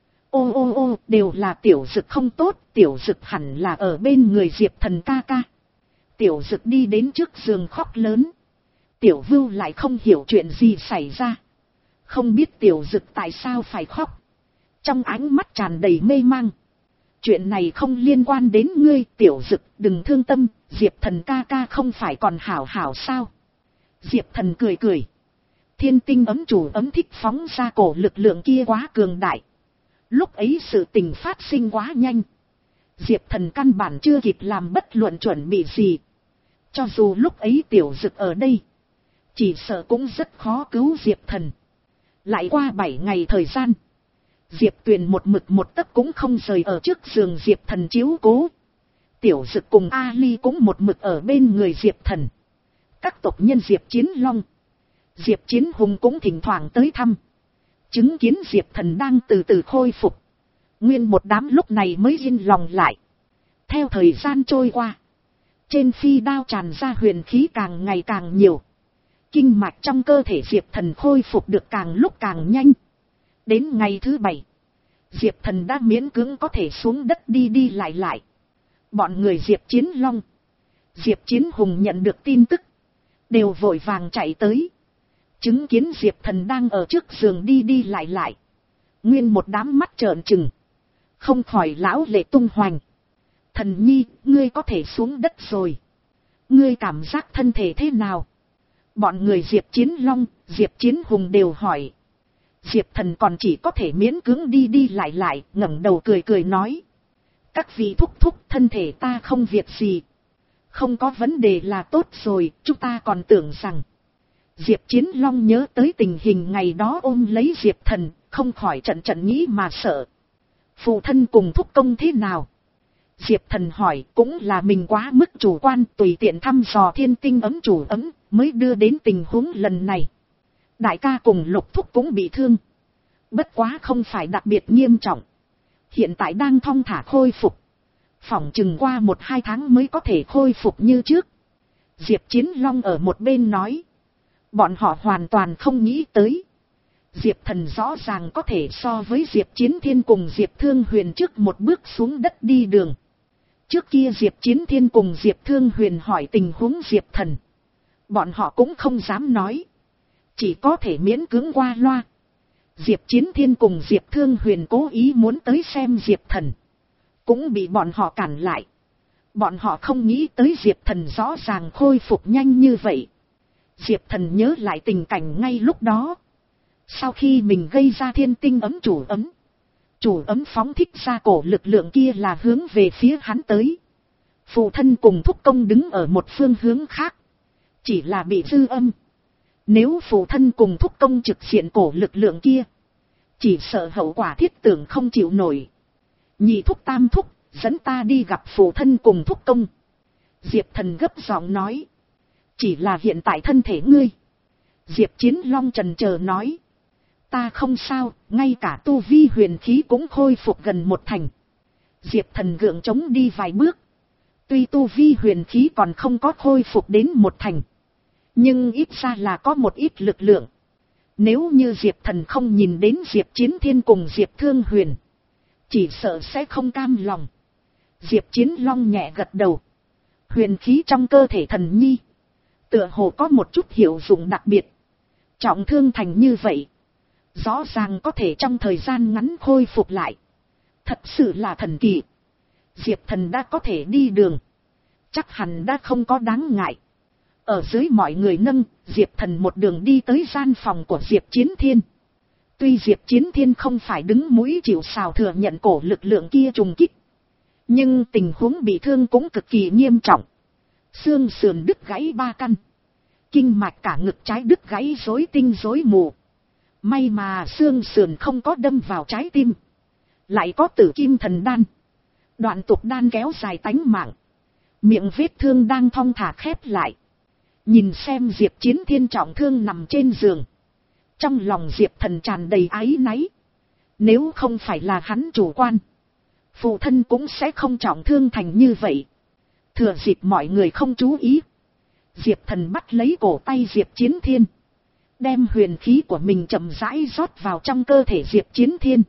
Ô ô ô, đều là Tiểu Dực không tốt, Tiểu Dực hẳn là ở bên người Diệp Thần ca ca. Tiểu Dực đi đến trước giường khóc lớn. Tiểu Vưu lại không hiểu chuyện gì xảy ra. Không biết Tiểu Dực tại sao phải khóc. Trong ánh mắt tràn đầy mê mang. Chuyện này không liên quan đến ngươi, Tiểu Dực, đừng thương tâm, Diệp Thần ca ca không phải còn hảo hảo sao. Diệp Thần cười cười. Thiên tinh ấm chủ ấm thích phóng ra cổ lực lượng kia quá cường đại. Lúc ấy sự tình phát sinh quá nhanh. Diệp Thần căn bản chưa kịp làm bất luận chuẩn bị gì. Cho dù lúc ấy Tiểu Dực ở đây, chỉ sợ cũng rất khó cứu Diệp Thần. Lại qua bảy ngày thời gian, Diệp Tuyền một mực một tấc cũng không rời ở trước giường Diệp Thần chiếu cố. Tiểu Dực cùng Ali cũng một mực ở bên người Diệp Thần. Các tộc nhân Diệp Chiến Long, Diệp Chiến Hùng cũng thỉnh thoảng tới thăm. Chứng kiến Diệp Thần đang từ từ khôi phục. Nguyên một đám lúc này mới yên lòng lại. Theo thời gian trôi qua, trên phi đao tràn ra huyền khí càng ngày càng nhiều. Kinh mạch trong cơ thể Diệp Thần khôi phục được càng lúc càng nhanh. Đến ngày thứ bảy, Diệp Thần đã miễn cưỡng có thể xuống đất đi đi lại lại. Bọn người Diệp Chiến Long, Diệp Chiến Hùng nhận được tin tức, đều vội vàng chạy tới. Chứng kiến Diệp Thần đang ở trước giường đi đi lại lại. Nguyên một đám mắt trợn trừng, không khỏi lão lệ tung hoành. Thần nhi, ngươi có thể xuống đất rồi. Ngươi cảm giác thân thể thế nào? Bọn người Diệp Chiến Long, Diệp Chiến Hùng đều hỏi. Diệp Thần còn chỉ có thể miễn cưỡng đi đi lại lại, ngẩng đầu cười cười nói. Các vị thúc thúc, thân thể ta không việc gì. Không có vấn đề là tốt rồi, chúng ta còn tưởng rằng. Diệp Chiến Long nhớ tới tình hình ngày đó ôm lấy Diệp Thần, không khỏi trận trận nghĩ mà sợ. Phụ thân cùng thúc công thế nào? Diệp Thần hỏi, cũng là mình quá mức chủ quan, tùy tiện thăm dò thiên tinh ấm chủ ấm, mới đưa đến tình huống lần này. Đại ca cùng Lục thúc cũng bị thương. Bất quá không phải đặc biệt nghiêm trọng. Hiện tại đang thong thả khôi phục. Phỏng chừng qua một hai tháng mới có thể khôi phục như trước. Diệp Chiến Long ở một bên nói. Bọn họ hoàn toàn không nghĩ tới. Diệp Thần rõ ràng có thể so với Diệp Chiến Thiên cùng Diệp Thương Huyền trước một bước xuống đất đi đường. Trước kia Diệp Chiến Thiên cùng Diệp Thương Huyền hỏi tình huống Diệp Thần. Bọn họ cũng không dám nói. Chỉ có thể miễn cưỡng qua loa. Diệp Chiến Thiên cùng Diệp Thương Huyền cố ý muốn tới xem Diệp Thần. Cũng bị bọn họ cản lại. Bọn họ không nghĩ tới Diệp Thần rõ ràng khôi phục nhanh như vậy. Diệp Thần nhớ lại tình cảnh ngay lúc đó. Sau khi mình gây ra thiên tinh ấm chủ ấm. Chủ ấm phóng thích ra cổ lực lượng kia là hướng về phía hắn tới. Phụ thân cùng thúc công đứng ở một phương hướng khác. Chỉ là bị dư âm. Nếu phụ thân cùng thúc công trực diện cổ lực lượng kia. Chỉ sợ hậu quả thiết tưởng không chịu nổi. Nhị thúc tam thúc, dẫn ta đi gặp phụ thân cùng thúc công. Diệp Thần gấp giọng nói. Chỉ là hiện tại thân thể ngươi. Diệp Chiến Long trần chờ nói. Ta không sao, ngay cả tu vi huyền khí cũng khôi phục gần một thành. Diệp Thần gượng chống đi vài bước. Tuy tu vi huyền khí còn không có khôi phục đến một thành. Nhưng ít ra là có một ít lực lượng. Nếu như Diệp Thần không nhìn đến Diệp Chiến Thiên cùng Diệp Thương Huyền. Chỉ sợ sẽ không cam lòng. Diệp Chiến Long nhẹ gật đầu. Huyền khí trong cơ thể thần nhi. Tựa hồ có một chút hiệu dụng đặc biệt. Trọng thương thành như vậy. Rõ ràng có thể trong thời gian ngắn khôi phục lại. Thật sự là thần kỳ. Diệp Thần đã có thể đi đường. Chắc hẳn đã không có đáng ngại. Ở dưới mọi người nâng, Diệp Thần một đường đi tới gian phòng của Diệp Chiến Thiên. Tuy Diệp Chiến Thiên không phải đứng mũi chịu sào thừa nhận cổ lực lượng kia trùng kích. Nhưng tình huống bị thương cũng cực kỳ nghiêm trọng. Xương sườn đứt gãy ba căn. Kinh mạch cả ngực trái đứt gãy rối tinh rối mù. May mà xương sườn không có đâm vào trái tim. Lại có tử kim thần đan. Đoạn tục đan kéo dài tánh mạng. Miệng vết thương đang thong thả khép lại. Nhìn xem Diệp Chiến Thiên trọng thương nằm trên giường. Trong lòng Diệp Thần tràn đầy áy náy. Nếu không phải là hắn chủ quan, phụ thân cũng sẽ không trọng thương thành như vậy. Thừa dịp mọi người không chú ý, Diệp Thần bắt lấy cổ tay Diệp Chiến Thiên. Đem huyền khí của mình chậm rãi rót vào trong cơ thể Diệp Chiến Thiên.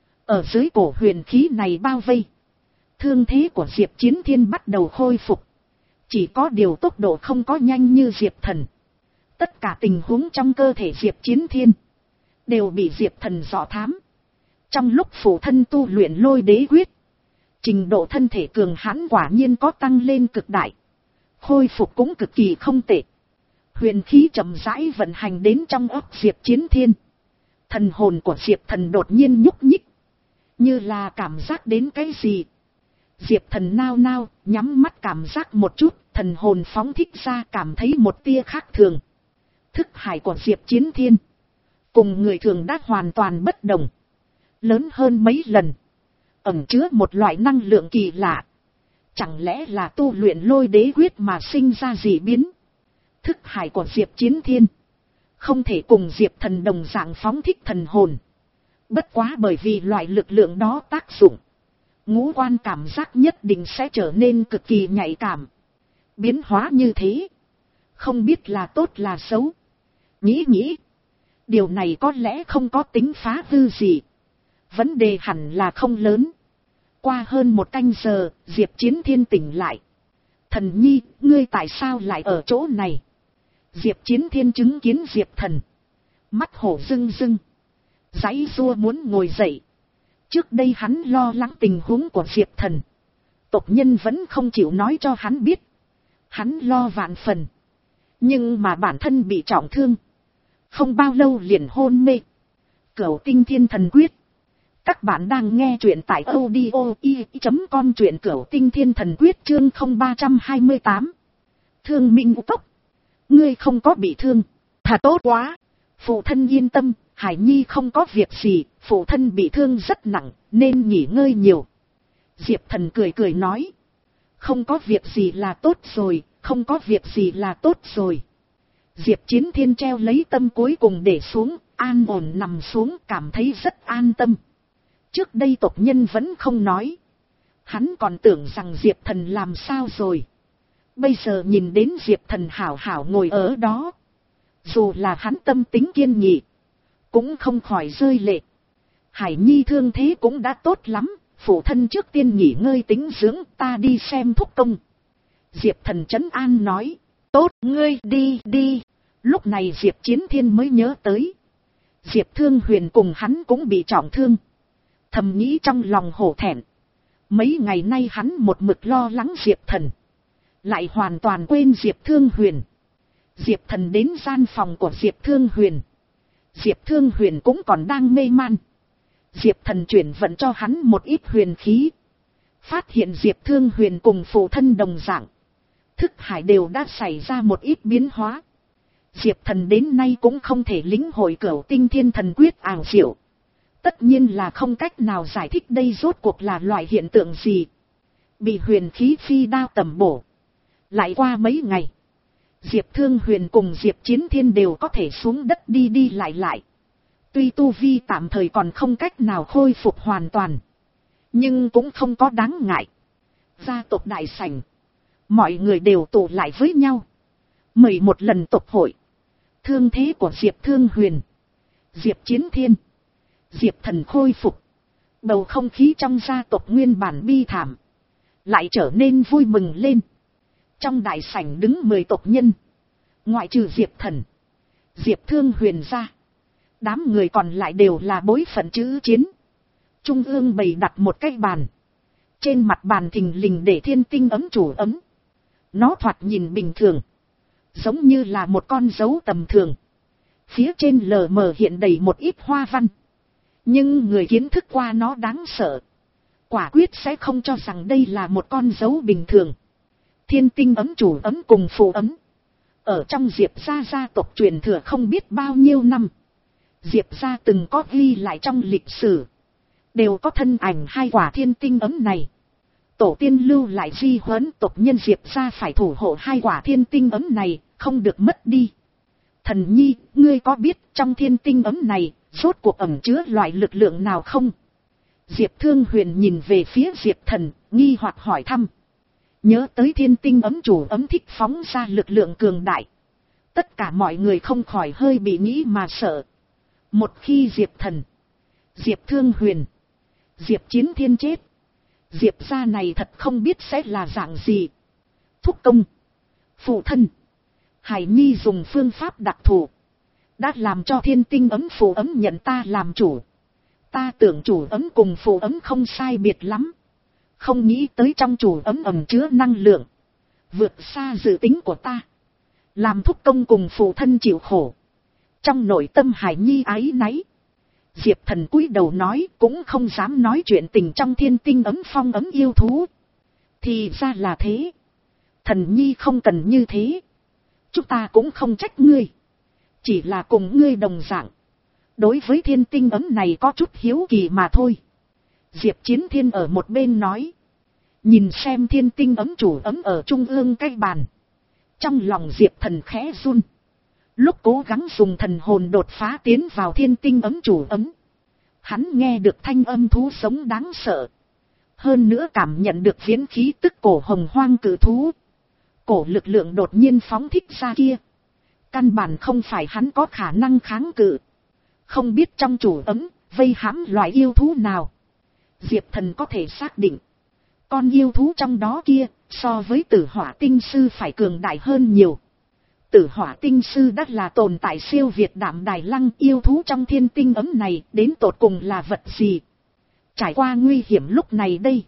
Ở dưới cổ huyền khí này bao vây. Thương thế của Diệp Chiến Thiên bắt đầu khôi phục. Chỉ có điều tốc độ không có nhanh như Diệp Thần. Tất cả tình huống trong cơ thể Diệp Chiến Thiên đều bị Diệp Thần dò thám. Trong lúc phụ thân tu luyện lôi đế quyết, trình độ thân thể cường hãn quả nhiên có tăng lên cực đại. Khôi phục cũng cực kỳ không tệ. Huyền khí chậm rãi vận hành đến trong óc Diệp Chiến Thiên. Thần hồn của Diệp Thần đột nhiên nhúc nhích. Như là cảm giác đến cái gì. Diệp Thần nao nao, nhắm mắt cảm giác một chút, thần hồn phóng thích ra cảm thấy một tia khác thường. Thức hải của Diệp Chiến Thiên cùng người thường đã hoàn toàn bất đồng. Lớn hơn mấy lần. Ẩn chứa một loại năng lượng kỳ lạ. Chẳng lẽ là tu luyện lôi đế quyết mà sinh ra dị biến? Thức hải của Diệp Chiến Thiên không thể cùng Diệp Thần đồng dạng phóng thích thần hồn. Bất quá bởi vì loại lực lượng đó tác dụng, ngũ quan cảm giác nhất định sẽ trở nên cực kỳ nhạy cảm. Biến hóa như thế, không biết là tốt là xấu. Nghĩ nghĩ, điều này có lẽ không có tính phá hư gì. Vấn đề hẳn là không lớn. Qua hơn một canh giờ, Diệp Chiến Thiên tỉnh lại. Thần nhi, ngươi tại sao lại ở chỗ này? Diệp Chiến Thiên chứng kiến Diệp Thần, mắt hổ rưng rưng, giãy giụa muốn ngồi dậy. Trước đây hắn lo lắng tình huống của Diệp Thần, tộc nhân vẫn không chịu nói cho hắn biết. Hắn lo vạn phần, nhưng mà bản thân bị trọng thương, không bao lâu liền hôn mê. Cửu Tinh Thiên Thần Quyết. Các bạn đang nghe truyện tại audio i chấm com, truyện Cửu Tinh Thiên Thần Quyết chương không ba hai tám. Thương Minh Tốc, ngươi không có bị thương, thà tốt quá. Phụ thân yên tâm, Hải Nhi không có việc gì, phụ thân bị thương rất nặng, nên nghỉ ngơi nhiều. Diệp Thần cười cười nói, không có việc gì là tốt rồi, không có việc gì là tốt rồi. Diệp Chiến Thiên treo lấy tâm cuối cùng để xuống, an ổn nằm xuống, cảm thấy rất an tâm. Trước đây tộc nhân vẫn không nói. Hắn còn tưởng rằng Diệp Thần làm sao rồi. Bây giờ nhìn đến Diệp Thần hảo hảo ngồi ở đó, dù là hắn tâm tính kiên nghị, cũng không khỏi rơi lệ. Hải Nhi thương thế cũng đã tốt lắm, phụ thân trước tiên nghỉ ngơi tĩnh dưỡng, ta đi xem thúc công. Diệp Thần trấn an nói, tốt, ngươi đi đi. Lúc này Diệp Chiến Thiên mới nhớ tới, Diệp Thương Huyền cùng hắn cũng bị trọng thương. Thầm nghĩ trong lòng hổ thẹn. Mấy ngày nay hắn một mực lo lắng Diệp Thần, lại hoàn toàn quên Diệp Thương Huyền. Diệp Thần đến gian phòng của Diệp Thương Huyền. Diệp Thương Huyền cũng còn đang mê man. Diệp Thần chuyển vận cho hắn một ít huyền khí. Phát hiện Diệp Thương Huyền cùng phụ thân đồng dạng. Thức hải đều đã xảy ra một ít biến hóa. Diệp Thần đến nay cũng không thể lĩnh hội Cửu Tinh Thiên Thần Quyết ảo diệu. Tất nhiên là không cách nào giải thích đây rốt cuộc là loại hiện tượng gì. Bị huyền khí phi đao tầm bổ. Lại qua mấy ngày, Diệp Thương Huyền cùng Diệp Chiến Thiên đều có thể xuống đất đi đi lại lại. Tuy tu vi tạm thời còn không cách nào khôi phục hoàn toàn, nhưng cũng không có đáng ngại. Gia tộc đại sảnh, mọi người đều tụ lại với nhau, mời một lần tộc hội. Thương thế của Diệp Thương Huyền, Diệp Chiến Thiên, Diệp Thần khôi phục. Bầu không khí trong gia tộc nguyên bản bi thảm lại trở nên vui mừng lên. Trong đại sảnh đứng mười tộc nhân, ngoại trừ Diệp Thần, Diệp Thương Huyền ra, Đám người còn lại đều là bối phận chữ chiến. Trung ương bày đặt một cái bàn. Trên mặt bàn thình lình để thiên tinh ấm chủ ấm. Nó thoạt nhìn bình thường. Giống như là một con dấu tầm thường. Phía trên lờ mờ hiện đầy một ít hoa văn. Nhưng người kiến thức qua nó đáng sợ. Quả quyết sẽ không cho rằng đây là một con dấu bình thường. Thiên tinh ấm chủ ấm cùng phụ ấm. Ở trong Diệp gia gia tộc truyền thừa không biết bao nhiêu năm. Diệp gia từng có ghi lại trong lịch sử. Đều có thân ảnh hai quả thiên tinh ấm này. Tổ tiên lưu lại di huấn tộc nhân Diệp gia phải thủ hộ hai quả thiên tinh ấm này, không được mất đi. Thần nhi, ngươi có biết trong thiên tinh ấm này, rốt cuộc ẩn chứa loại lực lượng nào không? Diệp Thương Huyền nhìn về phía Diệp Thần, nghi hoặc hỏi thăm. Nhớ tới thiên tinh ấm chủ ấm thích phóng ra lực lượng cường đại. Tất cả mọi người không khỏi hơi bị nghĩ mà sợ. Một khi Diệp Thần, Diệp Thương Huyền, Diệp Chiến Thiên chết, Diệp gia này thật không biết sẽ là dạng gì. Thúc công, phụ thân, Hải Nhi dùng phương pháp đặc thù, đã làm cho thiên tinh ấm phụ ấm nhận ta làm chủ. Ta tưởng chủ ấm cùng phụ ấm không sai biệt lắm. Không nghĩ tới trong chủ ấm ẩn chứa năng lượng. Vượt xa dự tính của ta. Làm thúc công cùng phụ thân chịu khổ. Trong nội tâm Hải Nhi áy náy. Diệp Thần cúi đầu nói cũng không dám nói chuyện tình trong thiên tinh ấm phong ấm yêu thú. Thì ra là thế. Thần Nhi không cần như thế. Chúng ta cũng không trách ngươi. Chỉ là cùng ngươi đồng dạng. Đối với thiên tinh ấm này có chút hiếu kỳ mà thôi. Diệp Chiến Thiên ở một bên nói. Nhìn xem thiên tinh ấm chủ ấm ở trung ương cái bàn. Trong lòng Diệp Thần khẽ run. Lúc cố gắng dùng thần hồn đột phá tiến vào thiên tinh ấm chủ ấm. Hắn nghe được thanh âm thú sống đáng sợ. Hơn nữa cảm nhận được viễn khí tức cổ hồng hoang cử thú. Cổ lực lượng đột nhiên phóng thích ra kia. Căn bản không phải hắn có khả năng kháng cự. Không biết trong chủ ấm, vây hãm loại yêu thú nào. Diệp Thần có thể xác định. Con yêu thú trong đó kia, so với tử hỏa tinh sư phải cường đại hơn nhiều. Tử hỏa tinh sư đã là tồn tại siêu việt đạm đài lăng, yêu thú trong thiên tinh ấm này, đến tột cùng là vật gì. Trải qua nguy hiểm lúc này đây.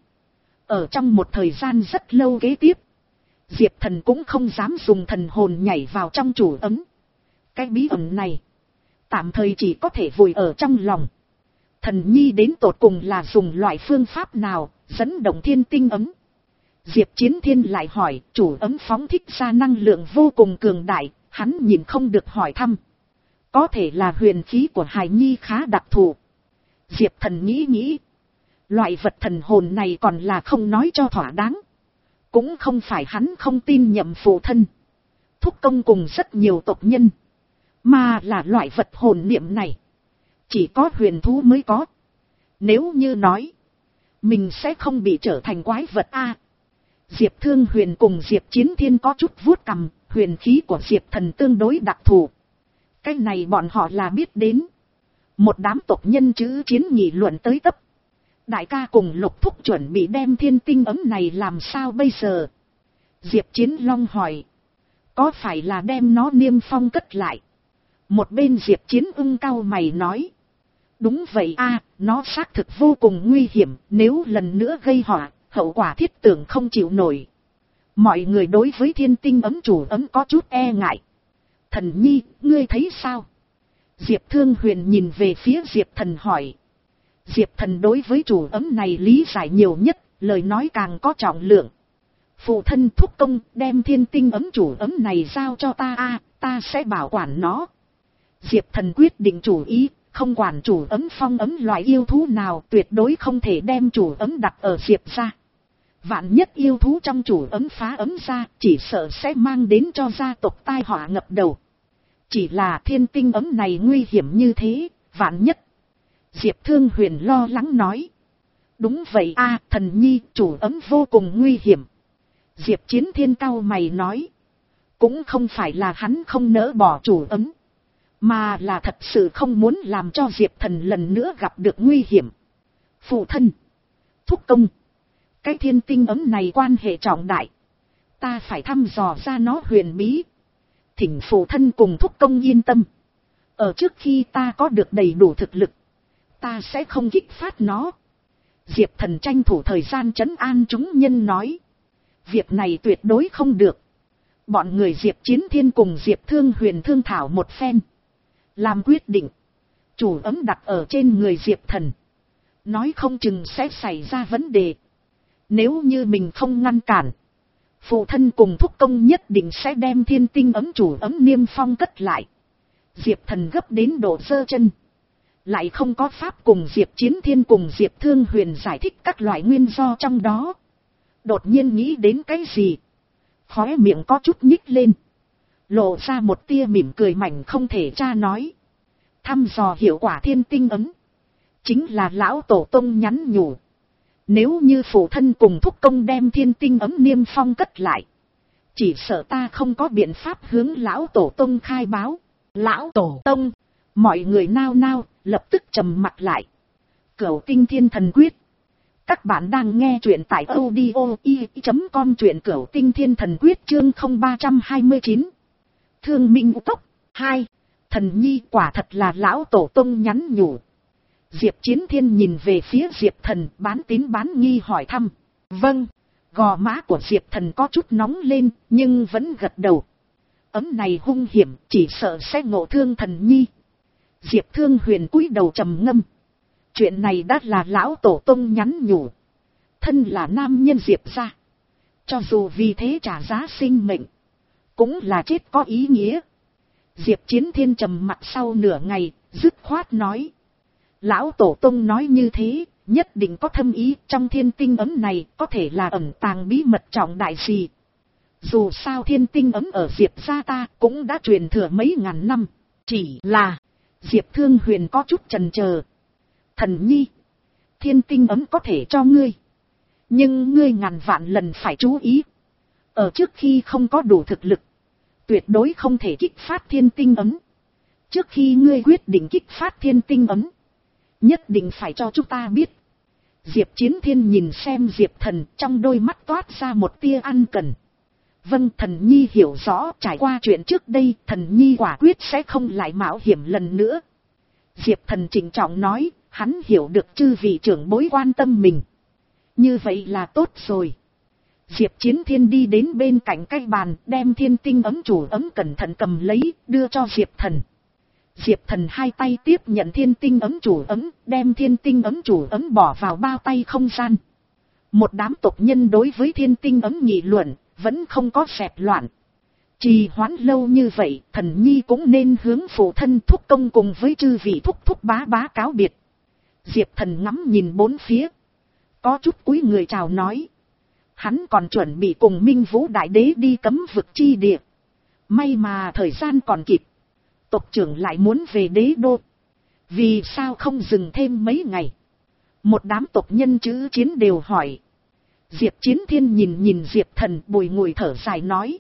Ở trong một thời gian rất lâu kế tiếp. Diệp Thần cũng không dám dùng thần hồn nhảy vào trong chủ ấm. Cái bí ẩn này. Tạm thời chỉ có thể vùi ở trong lòng. Thần Nhi đến tột cùng là dùng loại phương pháp nào, dẫn động thiên tinh ấm. Diệp Chiến Thiên lại hỏi, chủ ấm phóng thích ra năng lượng vô cùng cường đại, hắn nhìn không được hỏi thăm. Có thể là huyền khí của Hải Nhi khá đặc thù. Diệp Thần nghĩ nghĩ. Loại vật thần hồn này còn là không nói cho thỏa đáng. Cũng không phải hắn không tin nhậm phụ thân. Thúc công cùng rất nhiều tộc nhân. Mà là loại vật hồn niệm này. Chỉ có huyền thú mới có. Nếu như nói. Mình sẽ không bị trở thành quái vật a. Diệp Thương Huyền cùng Diệp Chiến Thiên có chút vuốt cằm. Huyền khí của Diệp Thần tương đối đặc thù. Cái này bọn họ là biết đến. Một đám tộc nhân chữ chiến nghị luận tới tấp. Đại ca cùng Lục Thúc chuẩn bị đem thiên tinh ấm này làm sao bây giờ? Diệp Chiến Long hỏi. Có phải là đem nó niêm phong cất lại? Một bên Diệp Chiến ưng cau mày nói. Đúng vậy a, nó xác thực vô cùng nguy hiểm, nếu lần nữa gây họa, hậu quả thiết tưởng không chịu nổi. Mọi người đối với thiên tinh ấm chủ ấm có chút e ngại. Thần Nhi, ngươi thấy sao? Diệp Thương Huyền nhìn về phía Diệp Thần hỏi. Diệp Thần đối với chủ ấm này lý giải nhiều nhất, lời nói càng có trọng lượng. Phụ thân thúc công đem thiên tinh ấm chủ ấm này giao cho ta a, ta sẽ bảo quản nó. Diệp Thần quyết định chủ ý, không quản chủ ấm phong ấm loại yêu thú nào, tuyệt đối không thể đem chủ ấm đặt ở Diệp gia. Vạn nhất yêu thú trong chủ ấm phá ấm ra, chỉ sợ sẽ mang đến cho gia tộc tai họa ngập đầu. Chỉ là thiên tinh ấm này nguy hiểm như thế, vạn nhất. Diệp Thương Huyền lo lắng nói. Đúng vậy a, Thần Nhi, chủ ấm vô cùng nguy hiểm. Diệp Chiến Thiên cau mày nói. Cũng không phải là hắn không nỡ bỏ chủ ấm. Mà là thật sự không muốn làm cho Diệp Thần lần nữa gặp được nguy hiểm. Phụ thân. Thúc công. Cái thiên tinh ấm này quan hệ trọng đại. Ta phải thăm dò ra nó huyền bí. Thỉnh phụ thân cùng thúc công yên tâm. Ở trước khi ta có được đầy đủ thực lực, ta sẽ không kích phát nó. Diệp Thần tranh thủ thời gian trấn an chúng nhân nói. Việc này tuyệt đối không được. Bọn người Diệp Chiến Thiên cùng Diệp Thương Huyền thương thảo một phen, làm quyết định. Chủ ấm đặt ở trên người Diệp Thần, nói không chừng sẽ xảy ra vấn đề. Nếu như mình không ngăn cản, phụ thân cùng thúc công nhất định sẽ đem thiên tinh ấm chủ ấm niêm phong cất lại. Diệp Thần gấp đến độ giơ chân, lại không có pháp cùng Diệp Chiến Thiên cùng Diệp Thương Huyền giải thích các loại nguyên do trong đó. Đột nhiên nghĩ đến cái gì, khóe miệng có chút nhích lên, lộ ra một tia mỉm cười mảnh không thể tra nói. Thăm dò hiệu quả thiên tinh ấm, chính là lão tổ tông nhắn nhủ. Nếu như phụ thân cùng thúc công đem thiên tinh ấm niêm phong cất lại, chỉ sợ ta không có biện pháp hướng lão tổ tông khai báo. Lão tổ tông, mọi người nao nao, lập tức trầm mặt lại. Cửu Tinh Thiên Thần Quyết. Các bạn đang nghe truyện tại audio i chấm com, truyện Cửu Tinh Thiên Thần Quyết chương không ba hai chín. Thương Minh Tốc hai. Thần nhi quả thật là lão tổ tông nhắn nhủ. Diệp Chiến Thiên nhìn về phía Diệp Thần, bán tín bán nghi hỏi thăm. Vâng. Gò má của Diệp Thần có chút nóng lên, nhưng vẫn gật đầu. Ấm này hung hiểm, chỉ sợ sẽ ngộ thương thần nhi. Diệp Thương Huyền cúi đầu trầm ngâm. Chuyện này đã là lão tổ tông nhắn nhủ. Thân là nam nhân Diệp gia, cho dù vì thế trả giá sinh mệnh, cũng là chết có ý nghĩa. Diệp Chiến Thiên trầm mặt sau nửa ngày, dứt khoát nói. Lão tổ tông nói như thế, nhất định có thâm ý. Trong thiên tinh ấm này có thể là ẩn tàng bí mật trọng đại gì. Dù sao thiên tinh ấm ở Diệp gia ta cũng đã truyền thừa mấy ngàn năm. Chỉ là Diệp Thương Huyền có chút chần chờ. Thần nhi, thiên tinh ấm có thể cho ngươi, nhưng ngươi ngàn vạn lần phải chú ý. Ở trước khi không có đủ thực lực, tuyệt đối không thể kích phát thiên tinh ấm. Trước khi ngươi quyết định kích phát thiên tinh ấm, nhất định phải cho chúng ta biết. Diệp Chiến Thiên nhìn xem Diệp Thần, trong đôi mắt toát ra một tia ăn cần. Vâng, thần nhi hiểu rõ. Trải qua chuyện trước đây, thần nhi quả quyết sẽ không lại mạo hiểm lần nữa. Diệp Thần trịnh trọng nói. Hắn hiểu được chư vị trưởng bối quan tâm mình. Như vậy là tốt rồi. Diệp Chiến Thiên đi đến bên cạnh cái bàn, đem thiên tinh ấm chủ ấm cẩn thận cầm lấy, đưa cho Diệp Thần. Diệp Thần hai tay tiếp nhận thiên tinh ấm chủ ấm, đem thiên tinh ấm chủ ấm bỏ vào bao tay không gian. Một đám tộc nhân đối với thiên tinh ấm nghị luận, vẫn không có xẹp loạn. Trì hoãn lâu như vậy, thần nhi cũng nên hướng phụ thân thúc công cùng với chư vị thúc thúc bá bá cáo biệt. Diệp Thần ngắm nhìn bốn phía, có chút cúi người chào nói. Hắn còn chuẩn bị cùng Minh Vũ Đại Đế đi cấm vực chi địa. May mà thời gian còn kịp, tộc trưởng lại muốn về đế đô. Vì sao không dừng thêm mấy ngày? Một đám tộc nhân chữ chiến đều hỏi. Diệp Chiến Thiên nhìn nhìn Diệp Thần, bùi ngùi thở dài nói.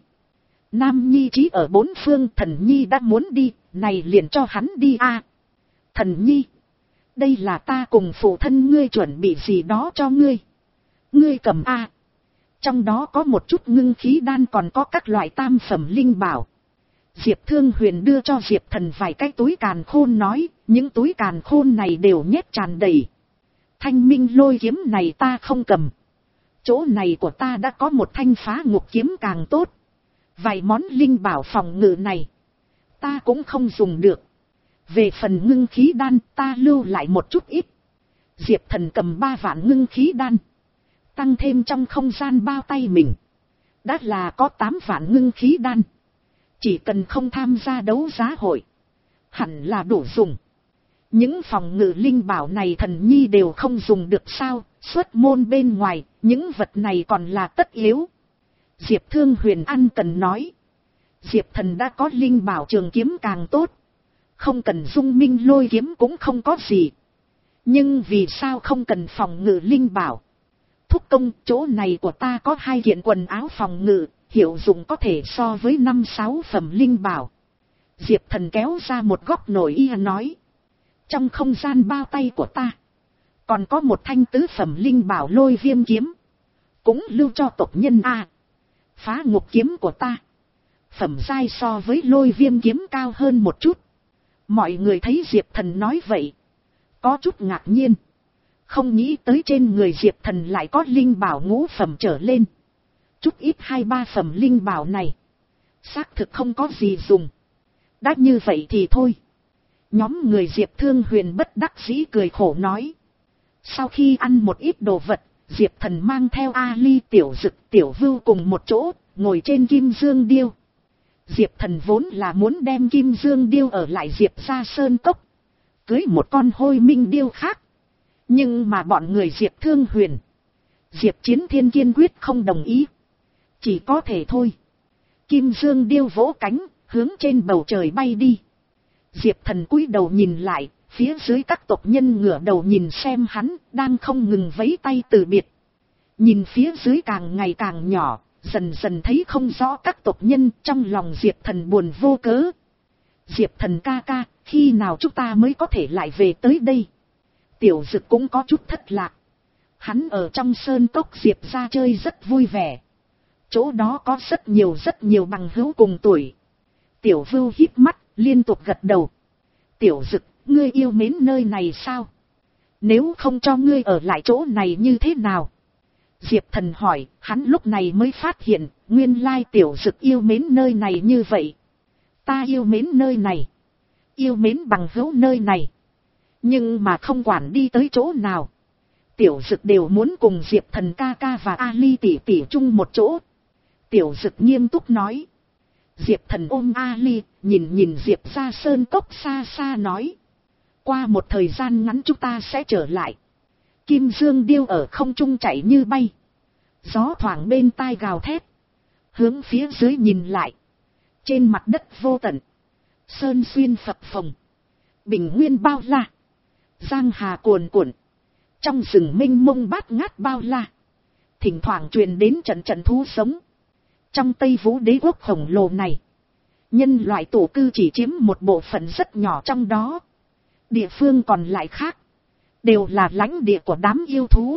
Nam nhi trí ở bốn phương, thần nhi đã muốn đi, này liền cho hắn đi a. À, thần nhi, đây là ta cùng phụ thân ngươi chuẩn bị gì đó cho ngươi. Ngươi cầm a. À, trong đó có một chút ngưng khí đan, còn có các loại tam phẩm linh bảo. Diệp Thương Huyền đưa cho Diệp Thần vài cái túi càn khôn nói, những túi càn khôn này đều nhét tràn đầy. Thanh minh lôi kiếm này ta không cầm. Chỗ này của ta đã có một thanh phá ngục kiếm càng tốt. Vài món linh bảo phòng ngự này ta cũng không dùng được. Về phần ngưng khí đan ta lưu lại một chút ít. Diệp Thần cầm ba vạn ngưng khí đan, tăng thêm trong không gian bao tay mình, đã là có tám vạn ngưng khí đan. Chỉ cần không tham gia đấu giá hội, hẳn là đủ dùng. Những phòng ngự linh bảo này thần nhi đều không dùng được sao? Xuất môn bên ngoài, những vật này còn là tất yếu. Diệp Thương Huyền ăn cần nói. Diệp Thần đã có linh bảo trường kiếm càng tốt, không cần dung minh lôi kiếm cũng không có gì. Nhưng vì sao không cần phòng ngự linh bảo? Thúc công, chỗ này của ta có hai kiện quần áo phòng ngự, hiệu dụng có thể so với năm sáu phẩm linh bảo. Diệp Thần kéo ra một góc nội y nói. Trong không gian bao tay của ta còn có một thanh tứ phẩm linh bảo lôi viêm kiếm, cũng lưu cho tộc nhân a. À, phá ngục kiếm của ta phẩm giai so với lôi viêm kiếm cao hơn một chút, Mọi người thấy Diệp Thần nói vậy, có chút ngạc nhiên. Không nghĩ tới trên người Diệp Thần lại có linh bảo ngũ phẩm trở lên. Chút ít hai ba phẩm linh bảo này, xác thực không có gì dùng. Đã như vậy thì thôi. Nhóm người Diệp Thương Huyền bất đắc dĩ cười khổ nói. Sau khi ăn một ít đồ vật, Diệp Thần mang theo Ali, Tiểu Dực, Tiểu Vưu cùng một chỗ, ngồi trên Kim Dương Điêu. Diệp Thần vốn là muốn đem Kim Dương Điêu ở lại Diệp ra Sơn Cốc, cưới một con Hôi Minh Điêu khác. Nhưng mà bọn người Diệp Thương Huyền, Diệp Chiến Thiên kiên quyết không đồng ý. Chỉ có thể thôi. Kim Dương Điêu vỗ cánh, hướng trên bầu trời bay đi. Diệp Thần cúi đầu nhìn lại, phía dưới các tộc nhân ngửa đầu nhìn xem hắn, đang không ngừng vẫy tay từ biệt. Nhìn phía dưới càng ngày càng nhỏ, dần dần thấy không rõ các tộc nhân, trong lòng Diệp Thần buồn vô cớ. Diệp Thần ca ca, khi nào chúng ta mới có thể lại về tới đây? Tiểu Dực cũng có chút thất lạc. Hắn ở trong sơn cốc Diệp ra chơi rất vui vẻ. Chỗ đó có rất nhiều rất nhiều bằng hữu cùng tuổi. Tiểu Vưu híp mắt, liên tục gật đầu. Tiểu Dực, ngươi yêu mến nơi này sao? Nếu không cho ngươi ở lại chỗ này như thế nào? Diệp Thần hỏi, hắn lúc này mới phát hiện, nguyên lai Tiểu Dực yêu mến nơi này như vậy. Ta yêu mến nơi này, yêu mến bằng hữu nơi này, nhưng mà không quản đi tới chỗ nào, Tiểu Dực đều muốn cùng Diệp Thần ca ca và Ali tỷ tỷ chung một chỗ. Tiểu Dực nghiêm túc nói. Diệp Thần ôm Ali, nhìn nhìn Diệp ra sơn cốc xa xa nói. Qua một thời gian ngắn chúng ta sẽ trở lại. Kim Dương Điêu ở không trung chạy như bay. Gió thoảng bên tai gào thét. Hướng phía dưới nhìn lại. Trên mặt đất vô tận. Sơn xuyên phập phồng. Bình nguyên bao la. Giang hà cuồn cuộn. Trong rừng mênh mông bát ngát bao la. Thỉnh thoảng truyền đến trận trận thú sống. Trong Tây Vũ đế quốc khổng lồ này, nhân loại tổ cư chỉ chiếm một bộ phận rất nhỏ trong đó. Địa phương còn lại khác, đều là lãnh địa của đám yêu thú.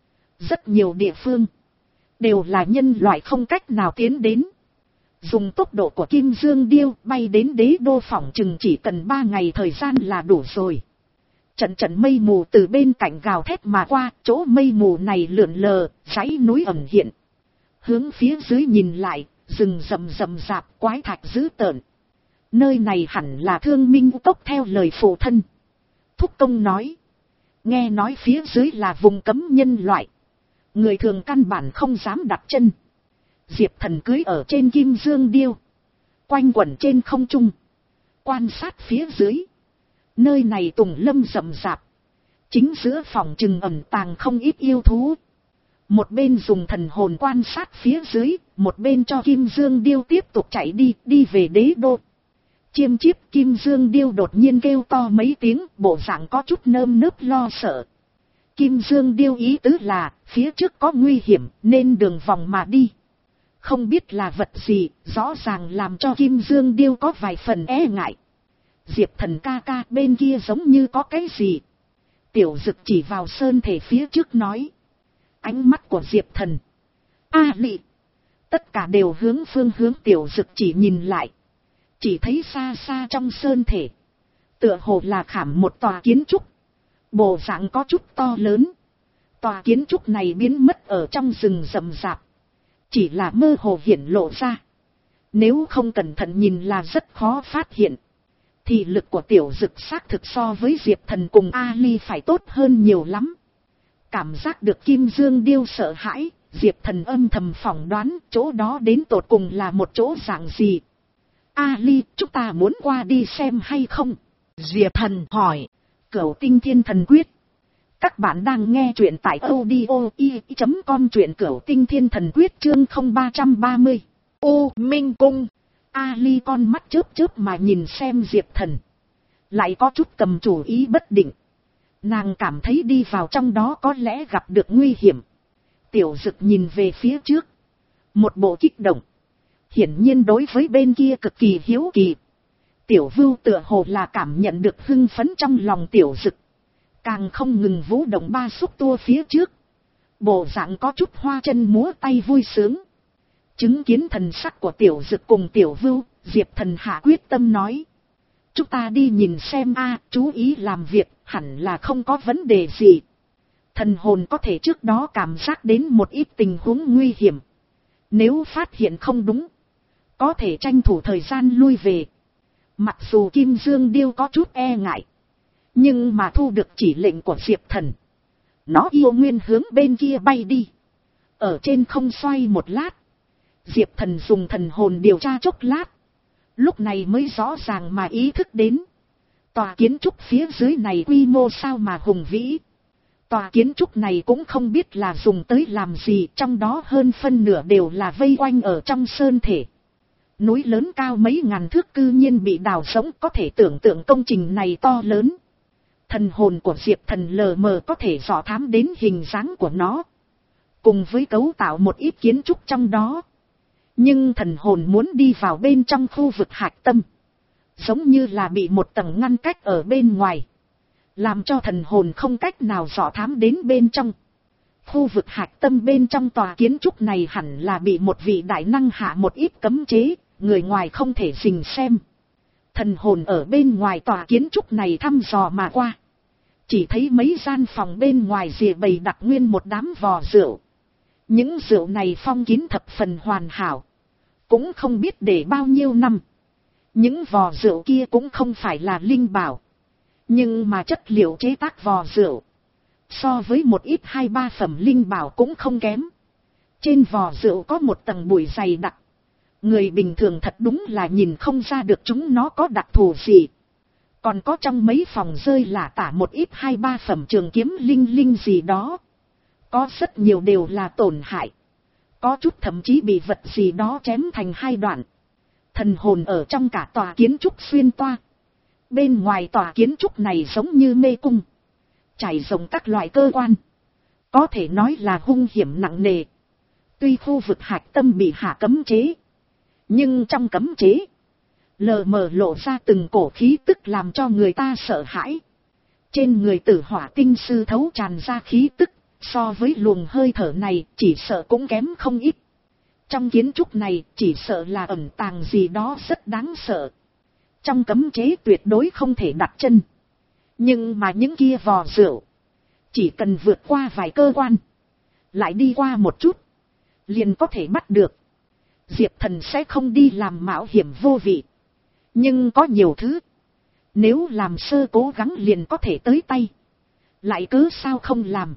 Rất nhiều địa phương, đều là nhân loại không cách nào tiến đến. Dùng tốc độ của Kim Dương Điêu bay đến đế đô phỏng chừng chỉ cần ba ngày thời gian là đủ rồi. Trận trận mây mù từ bên cạnh gào thét mà qua, chỗ mây mù này lượn lờ, dãy núi ẩn hiện. Hướng phía dưới nhìn lại, rừng rậm rậm rạp quái thạch dữ tợn. Nơi này hẳn là Thương Minh Cốc theo lời phụ thân. Thúc Công nói. Nghe nói phía dưới là vùng cấm nhân loại. Người thường căn bản không dám đặt chân. Diệp Thần cưới ở trên Kim Dương Điêu. Quanh quẩn trên không trung. Quan sát phía dưới. Nơi này tùng lâm rậm rạp. Chính giữa phòng trừng ẩn tàng không ít yêu thú. Một bên dùng thần hồn quan sát phía dưới, một bên cho Kim Dương Điêu tiếp tục chạy đi, đi về đế đô. Chiêm chiếp Kim Dương Điêu đột nhiên kêu to mấy tiếng, bộ dạng có chút nơm nớp lo sợ. Kim Dương Điêu ý tứ là, phía trước có nguy hiểm, nên đường vòng mà đi. Không biết là vật gì, rõ ràng làm cho Kim Dương Điêu có vài phần e ngại. Diệp Thần ca ca bên kia giống như có cái gì. Tiểu Dực chỉ vào sơn thể phía trước nói. Ánh mắt của Diệp Thần, A Lị, tất cả đều hướng phương hướng Tiểu Dực chỉ nhìn lại. Chỉ thấy xa xa trong sơn thể, tựa hồ là khảm một tòa kiến trúc. Bộ dạng có chút to lớn. Tòa kiến trúc này biến mất ở trong rừng rậm rạp. Chỉ là mơ hồ hiển lộ ra. Nếu không cẩn thận nhìn là rất khó phát hiện. Thì lực của Tiểu Dực xác thực so với Diệp Thần cùng A Ly phải tốt hơn nhiều lắm. Cảm giác được Kim Dương Điêu sợ hãi, Diệp Thần âm thầm phỏng đoán chỗ đó đến tột cùng là một chỗ dạng gì. A Ly, chúng ta muốn qua đi xem hay không? Diệp Thần hỏi. Cửu Tinh Thiên Thần Quyết. Các bạn đang nghe truyện tại audio i chấm com, truyện Cửu Tinh Thiên Thần Quyết chương không ba ba mươi. U Minh Cung. A Ly con mắt chớp chớp mà nhìn xem Diệp Thần. Lại có chút cầm chủ ý bất định. Nàng cảm thấy đi vào trong đó có lẽ gặp được nguy hiểm. Tiểu Dực nhìn về phía trước. Một bộ kích động. Hiển nhiên đối với bên kia cực kỳ hiếu kỳ. Tiểu Vưu tựa hồ là cảm nhận được hưng phấn trong lòng Tiểu Dực. Càng không ngừng vũ động ba xúc tua phía trước. Bộ dạng có chút hoa chân múa tay vui sướng. Chứng kiến thần sắc của Tiểu Dực cùng Tiểu Vưu, Diệp Thần hạ quyết tâm nói. Chúng ta đi nhìn xem a, chú ý làm việc, hẳn là không có vấn đề gì. Thần hồn có thể trước đó cảm giác đến một ít tình huống nguy hiểm. Nếu phát hiện không đúng, có thể tranh thủ thời gian lui về. Mặc dù Kim Dương Điêu có chút e ngại, nhưng mà thu được chỉ lệnh của Diệp Thần, nó yêu nguyên hướng bên kia bay đi. Ở trên không xoay một lát, Diệp Thần dùng thần hồn điều tra chốc lát, lúc này mới rõ ràng mà ý thức đến. Tòa kiến trúc phía dưới này quy mô sao mà hùng vĩ. Tòa kiến trúc này cũng không biết là dùng tới làm gì, trong đó hơn phân nửa đều là vây quanh ở trong sơn thể. Núi lớn cao mấy ngàn thước cư nhiên bị đào rỗng, có thể tưởng tượng công trình này to lớn. Thần hồn của Diệp Thần lờ mờ có thể dò thám đến hình dáng của nó, cùng với cấu tạo một ít kiến trúc trong đó. Nhưng thần hồn muốn đi vào bên trong khu vực hạch tâm, giống như là bị một tầng ngăn cách ở bên ngoài, làm cho thần hồn không cách nào dò thám đến bên trong. Khu vực hạch tâm bên trong tòa kiến trúc này hẳn là bị một vị đại năng hạ một ít cấm chế, người ngoài không thể rình xem. Thần hồn ở bên ngoài tòa kiến trúc này thăm dò mà qua, chỉ thấy mấy gian phòng bên ngoài rìa bày đặt nguyên một đám vò rượu. Những rượu này phong kín thập phần hoàn hảo, cũng không biết để bao nhiêu năm. Những vò rượu kia cũng không phải là linh bảo, nhưng mà chất liệu chế tác vò rượu so với một ít hai ba phẩm linh bảo cũng không kém. Trên vò rượu có một tầng bụi dày đặc, người bình thường thật đúng là nhìn không ra được chúng nó có đặc thù gì. Còn có trong mấy phòng rơi lả tả một ít hai ba phẩm trường kiếm linh linh gì đó, có rất nhiều đều là tổn hại, có chút thậm chí bị vật gì đó chém thành hai đoạn. Thần hồn ở trong cả tòa kiến trúc xuyên toa. Bên ngoài tòa kiến trúc này giống như mê cung, trải rộng các loại cơ quan, có thể nói là hung hiểm nặng nề. Tuy khu vực hạch tâm bị hạ cấm chế, nhưng trong cấm chế lờ mờ lộ ra từng cổ khí tức làm cho người ta sợ hãi. Trên người Tử Hỏa tinh sư thấu tràn ra khí tức, so với luồng hơi thở này chỉ sợ cũng kém không ít. Trong kiến trúc này chỉ sợ là ẩn tàng gì đó rất đáng sợ. Trong cấm chế tuyệt đối không thể đặt chân. Nhưng mà những kia vò rượu, chỉ cần vượt qua vài cơ quan, lại đi qua một chút, liền có thể bắt được. Diệp Thần sẽ không đi làm mạo hiểm vô vị. Nhưng có nhiều thứ, nếu làm sơ cố gắng liền có thể tới tay, lại cứ sao không làm.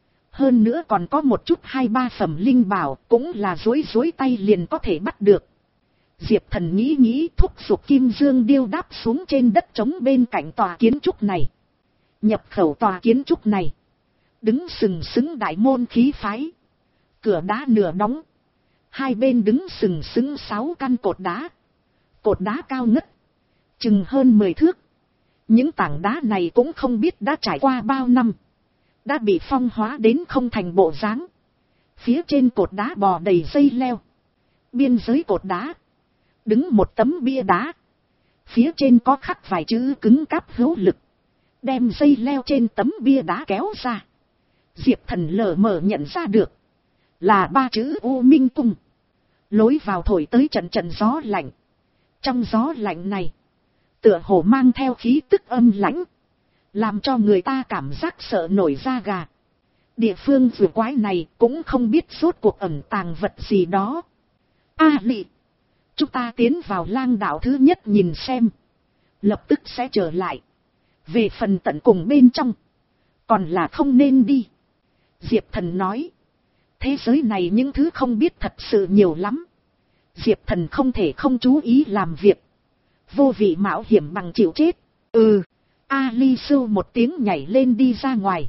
Hơn nữa còn có một chút hai ba phẩm linh bảo, cũng là dối dối tay liền có thể bắt được. Diệp Thần nghĩ nghĩ thúc giục Kim Dương Điêu đáp xuống trên đất trống bên cạnh tòa kiến trúc này. Nhập khẩu tòa kiến trúc này, đứng sừng sững đại môn khí phái, cửa đá nửa đóng, hai bên đứng sừng sững sáu căn cột đá. Cột đá cao ngất, chừng hơn mười thước. Những tảng đá này cũng không biết đã trải qua bao năm, đã bị phong hóa đến không thành bộ dáng. Phía trên cột đá bò đầy dây leo. Biên giới cột đá đứng một tấm bia đá, phía trên có khắc vài chữ cứng cáp hữu lực, đem dây leo trên tấm bia đá kéo ra. Diệp Thần lờ mờ nhận ra được là ba chữ U Minh Cung. Lối vào thổi tới trận trận gió lạnh. Trong gió lạnh này, tựa hồ mang theo khí tức âm lãnh, làm cho người ta cảm giác sợ nổi da gà. Địa phương vừa quái này cũng không biết rốt cuộc ẩn tàng vật gì đó. A Lị, chúng ta tiến vào lang đạo thứ nhất nhìn xem, lập tức sẽ trở lại. Về phần tận cùng bên trong, còn là không nên đi. Diệp Thần nói, thế giới này những thứ không biết thật sự nhiều lắm. Diệp Thần không thể không chú ý làm việc, vô vị mạo hiểm bằng chịu chết. Ừ, Ali sưu một tiếng nhảy lên đi ra ngoài.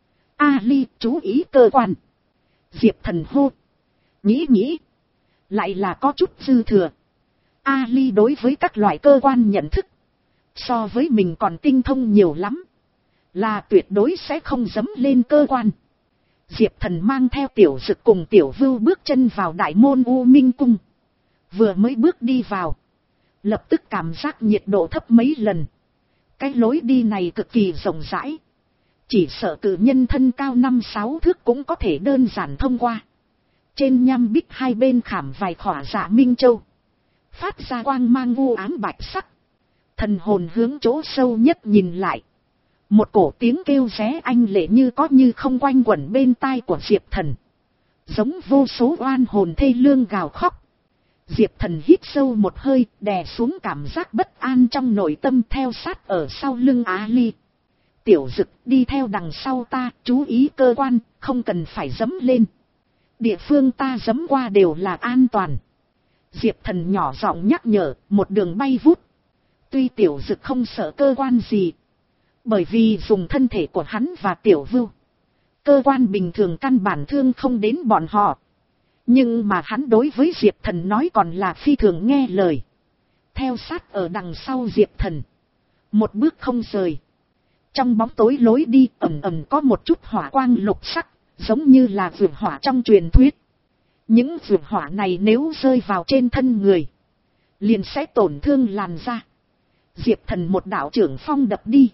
Ali chú ý cơ quan. Diệp Thần hô. Nghĩ nghĩ, lại là có chút dư thừa. Ali đối với các loại cơ quan nhận thức, so với mình còn tinh thông nhiều lắm, là tuyệt đối sẽ không dấm lên cơ quan. Diệp Thần mang theo Tiểu Dực cùng Tiểu Vưu bước chân vào đại môn U Minh Cung. Vừa mới bước đi vào, lập tức cảm giác nhiệt độ thấp mấy lần. Cái lối đi này cực kỳ rộng rãi, chỉ sợ cử nhân thân cao năm sáu thước cũng có thể đơn giản thông qua. Trên nham bích hai bên khảm vài khỏa dạ minh châu, phát ra quang mang u ám bạch sắc. Thần hồn hướng chỗ sâu nhất nhìn lại. Một cổ tiếng kêu ré anh lệ như có như không quanh quẩn bên tai của Diệp Thần. Giống vô số oan hồn thê lương gào khóc. Diệp Thần hít sâu một hơi, đè xuống cảm giác bất an trong nội tâm, theo sát ở sau lưng Á Ly. Tiểu Dực, đi theo đằng sau ta, chú ý cơ quan, không cần phải dẫm lên. Địa phương ta dẫm qua đều là an toàn. Diệp Thần nhỏ giọng nhắc nhở, một đường bay vút. Tuy Tiểu Dực không sợ cơ quan gì, bởi vì dùng thân thể của hắn và Tiểu Vưu, cơ quan bình thường căn bản thương không đến bọn họ. Nhưng mà hắn đối với Diệp Thần nói còn là phi thường nghe lời. Theo sát ở đằng sau Diệp Thần, một bước không rời. Trong bóng tối lối đi ẩn ẩn có một chút hỏa quang lục sắc, giống như là vượt hỏa trong truyền thuyết. Những vượt hỏa này nếu rơi vào trên thân người, liền sẽ tổn thương làn da. Diệp Thần một đạo trưởng phong đập đi.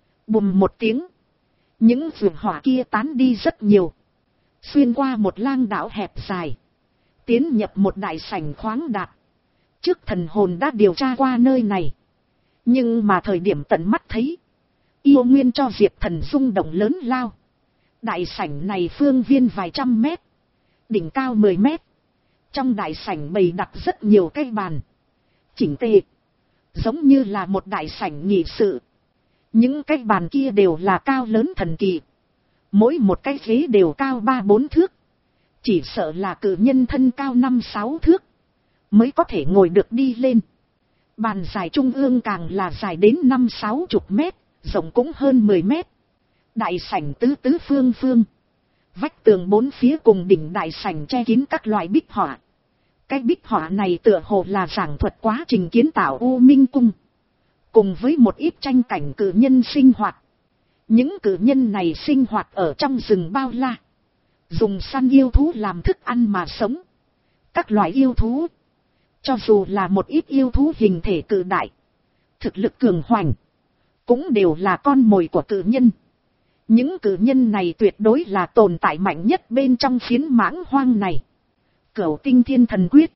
Bùm một tiếng, những vượt hỏa kia tán đi rất nhiều. Xuyên qua một lang đạo hẹp dài, tiến nhập một đại sảnh khoáng đạt. Trước thần hồn đã điều tra qua nơi này, nhưng mà thời điểm tận mắt thấy, yêu nguyên cho Diệp Thần rung động lớn lao. Đại sảnh này phương viên vài trăm mét, đỉnh cao mười mét. Trong đại sảnh bày đặt rất nhiều cái bàn, chỉnh tề, giống như là một đại sảnh nghị sự. Những cái bàn kia đều là cao lớn thần kỳ. Mỗi một cái ghế đều cao ba bốn thước. Chỉ sợ là cử nhân thân cao năm sáu thước mới có thể ngồi được đi lên. Bàn dài trung ương càng là dài đến năm sáu chục mét, rộng cũng hơn mười mét. Đại sảnh tứ tứ phương phương. Vách tường bốn phía cùng đỉnh đại sảnh che kín các loại bích họa. Cái bích họa này tựa hồ là giảng thuật quá trình kiến tạo U Minh Cung, cùng với một ít tranh cảnh cử nhân sinh hoạt. Những cử nhân này sinh hoạt ở trong rừng bao la, dùng săn yêu thú làm thức ăn mà sống. Các loại yêu thú, cho dù là một ít yêu thú hình thể cự đại, thực lực cường hoành, cũng đều là con mồi của cử nhân. Những cử nhân này tuyệt đối là tồn tại mạnh nhất bên trong phiến mãng hoang này. Cửu Tinh Thiên Thần Quyết,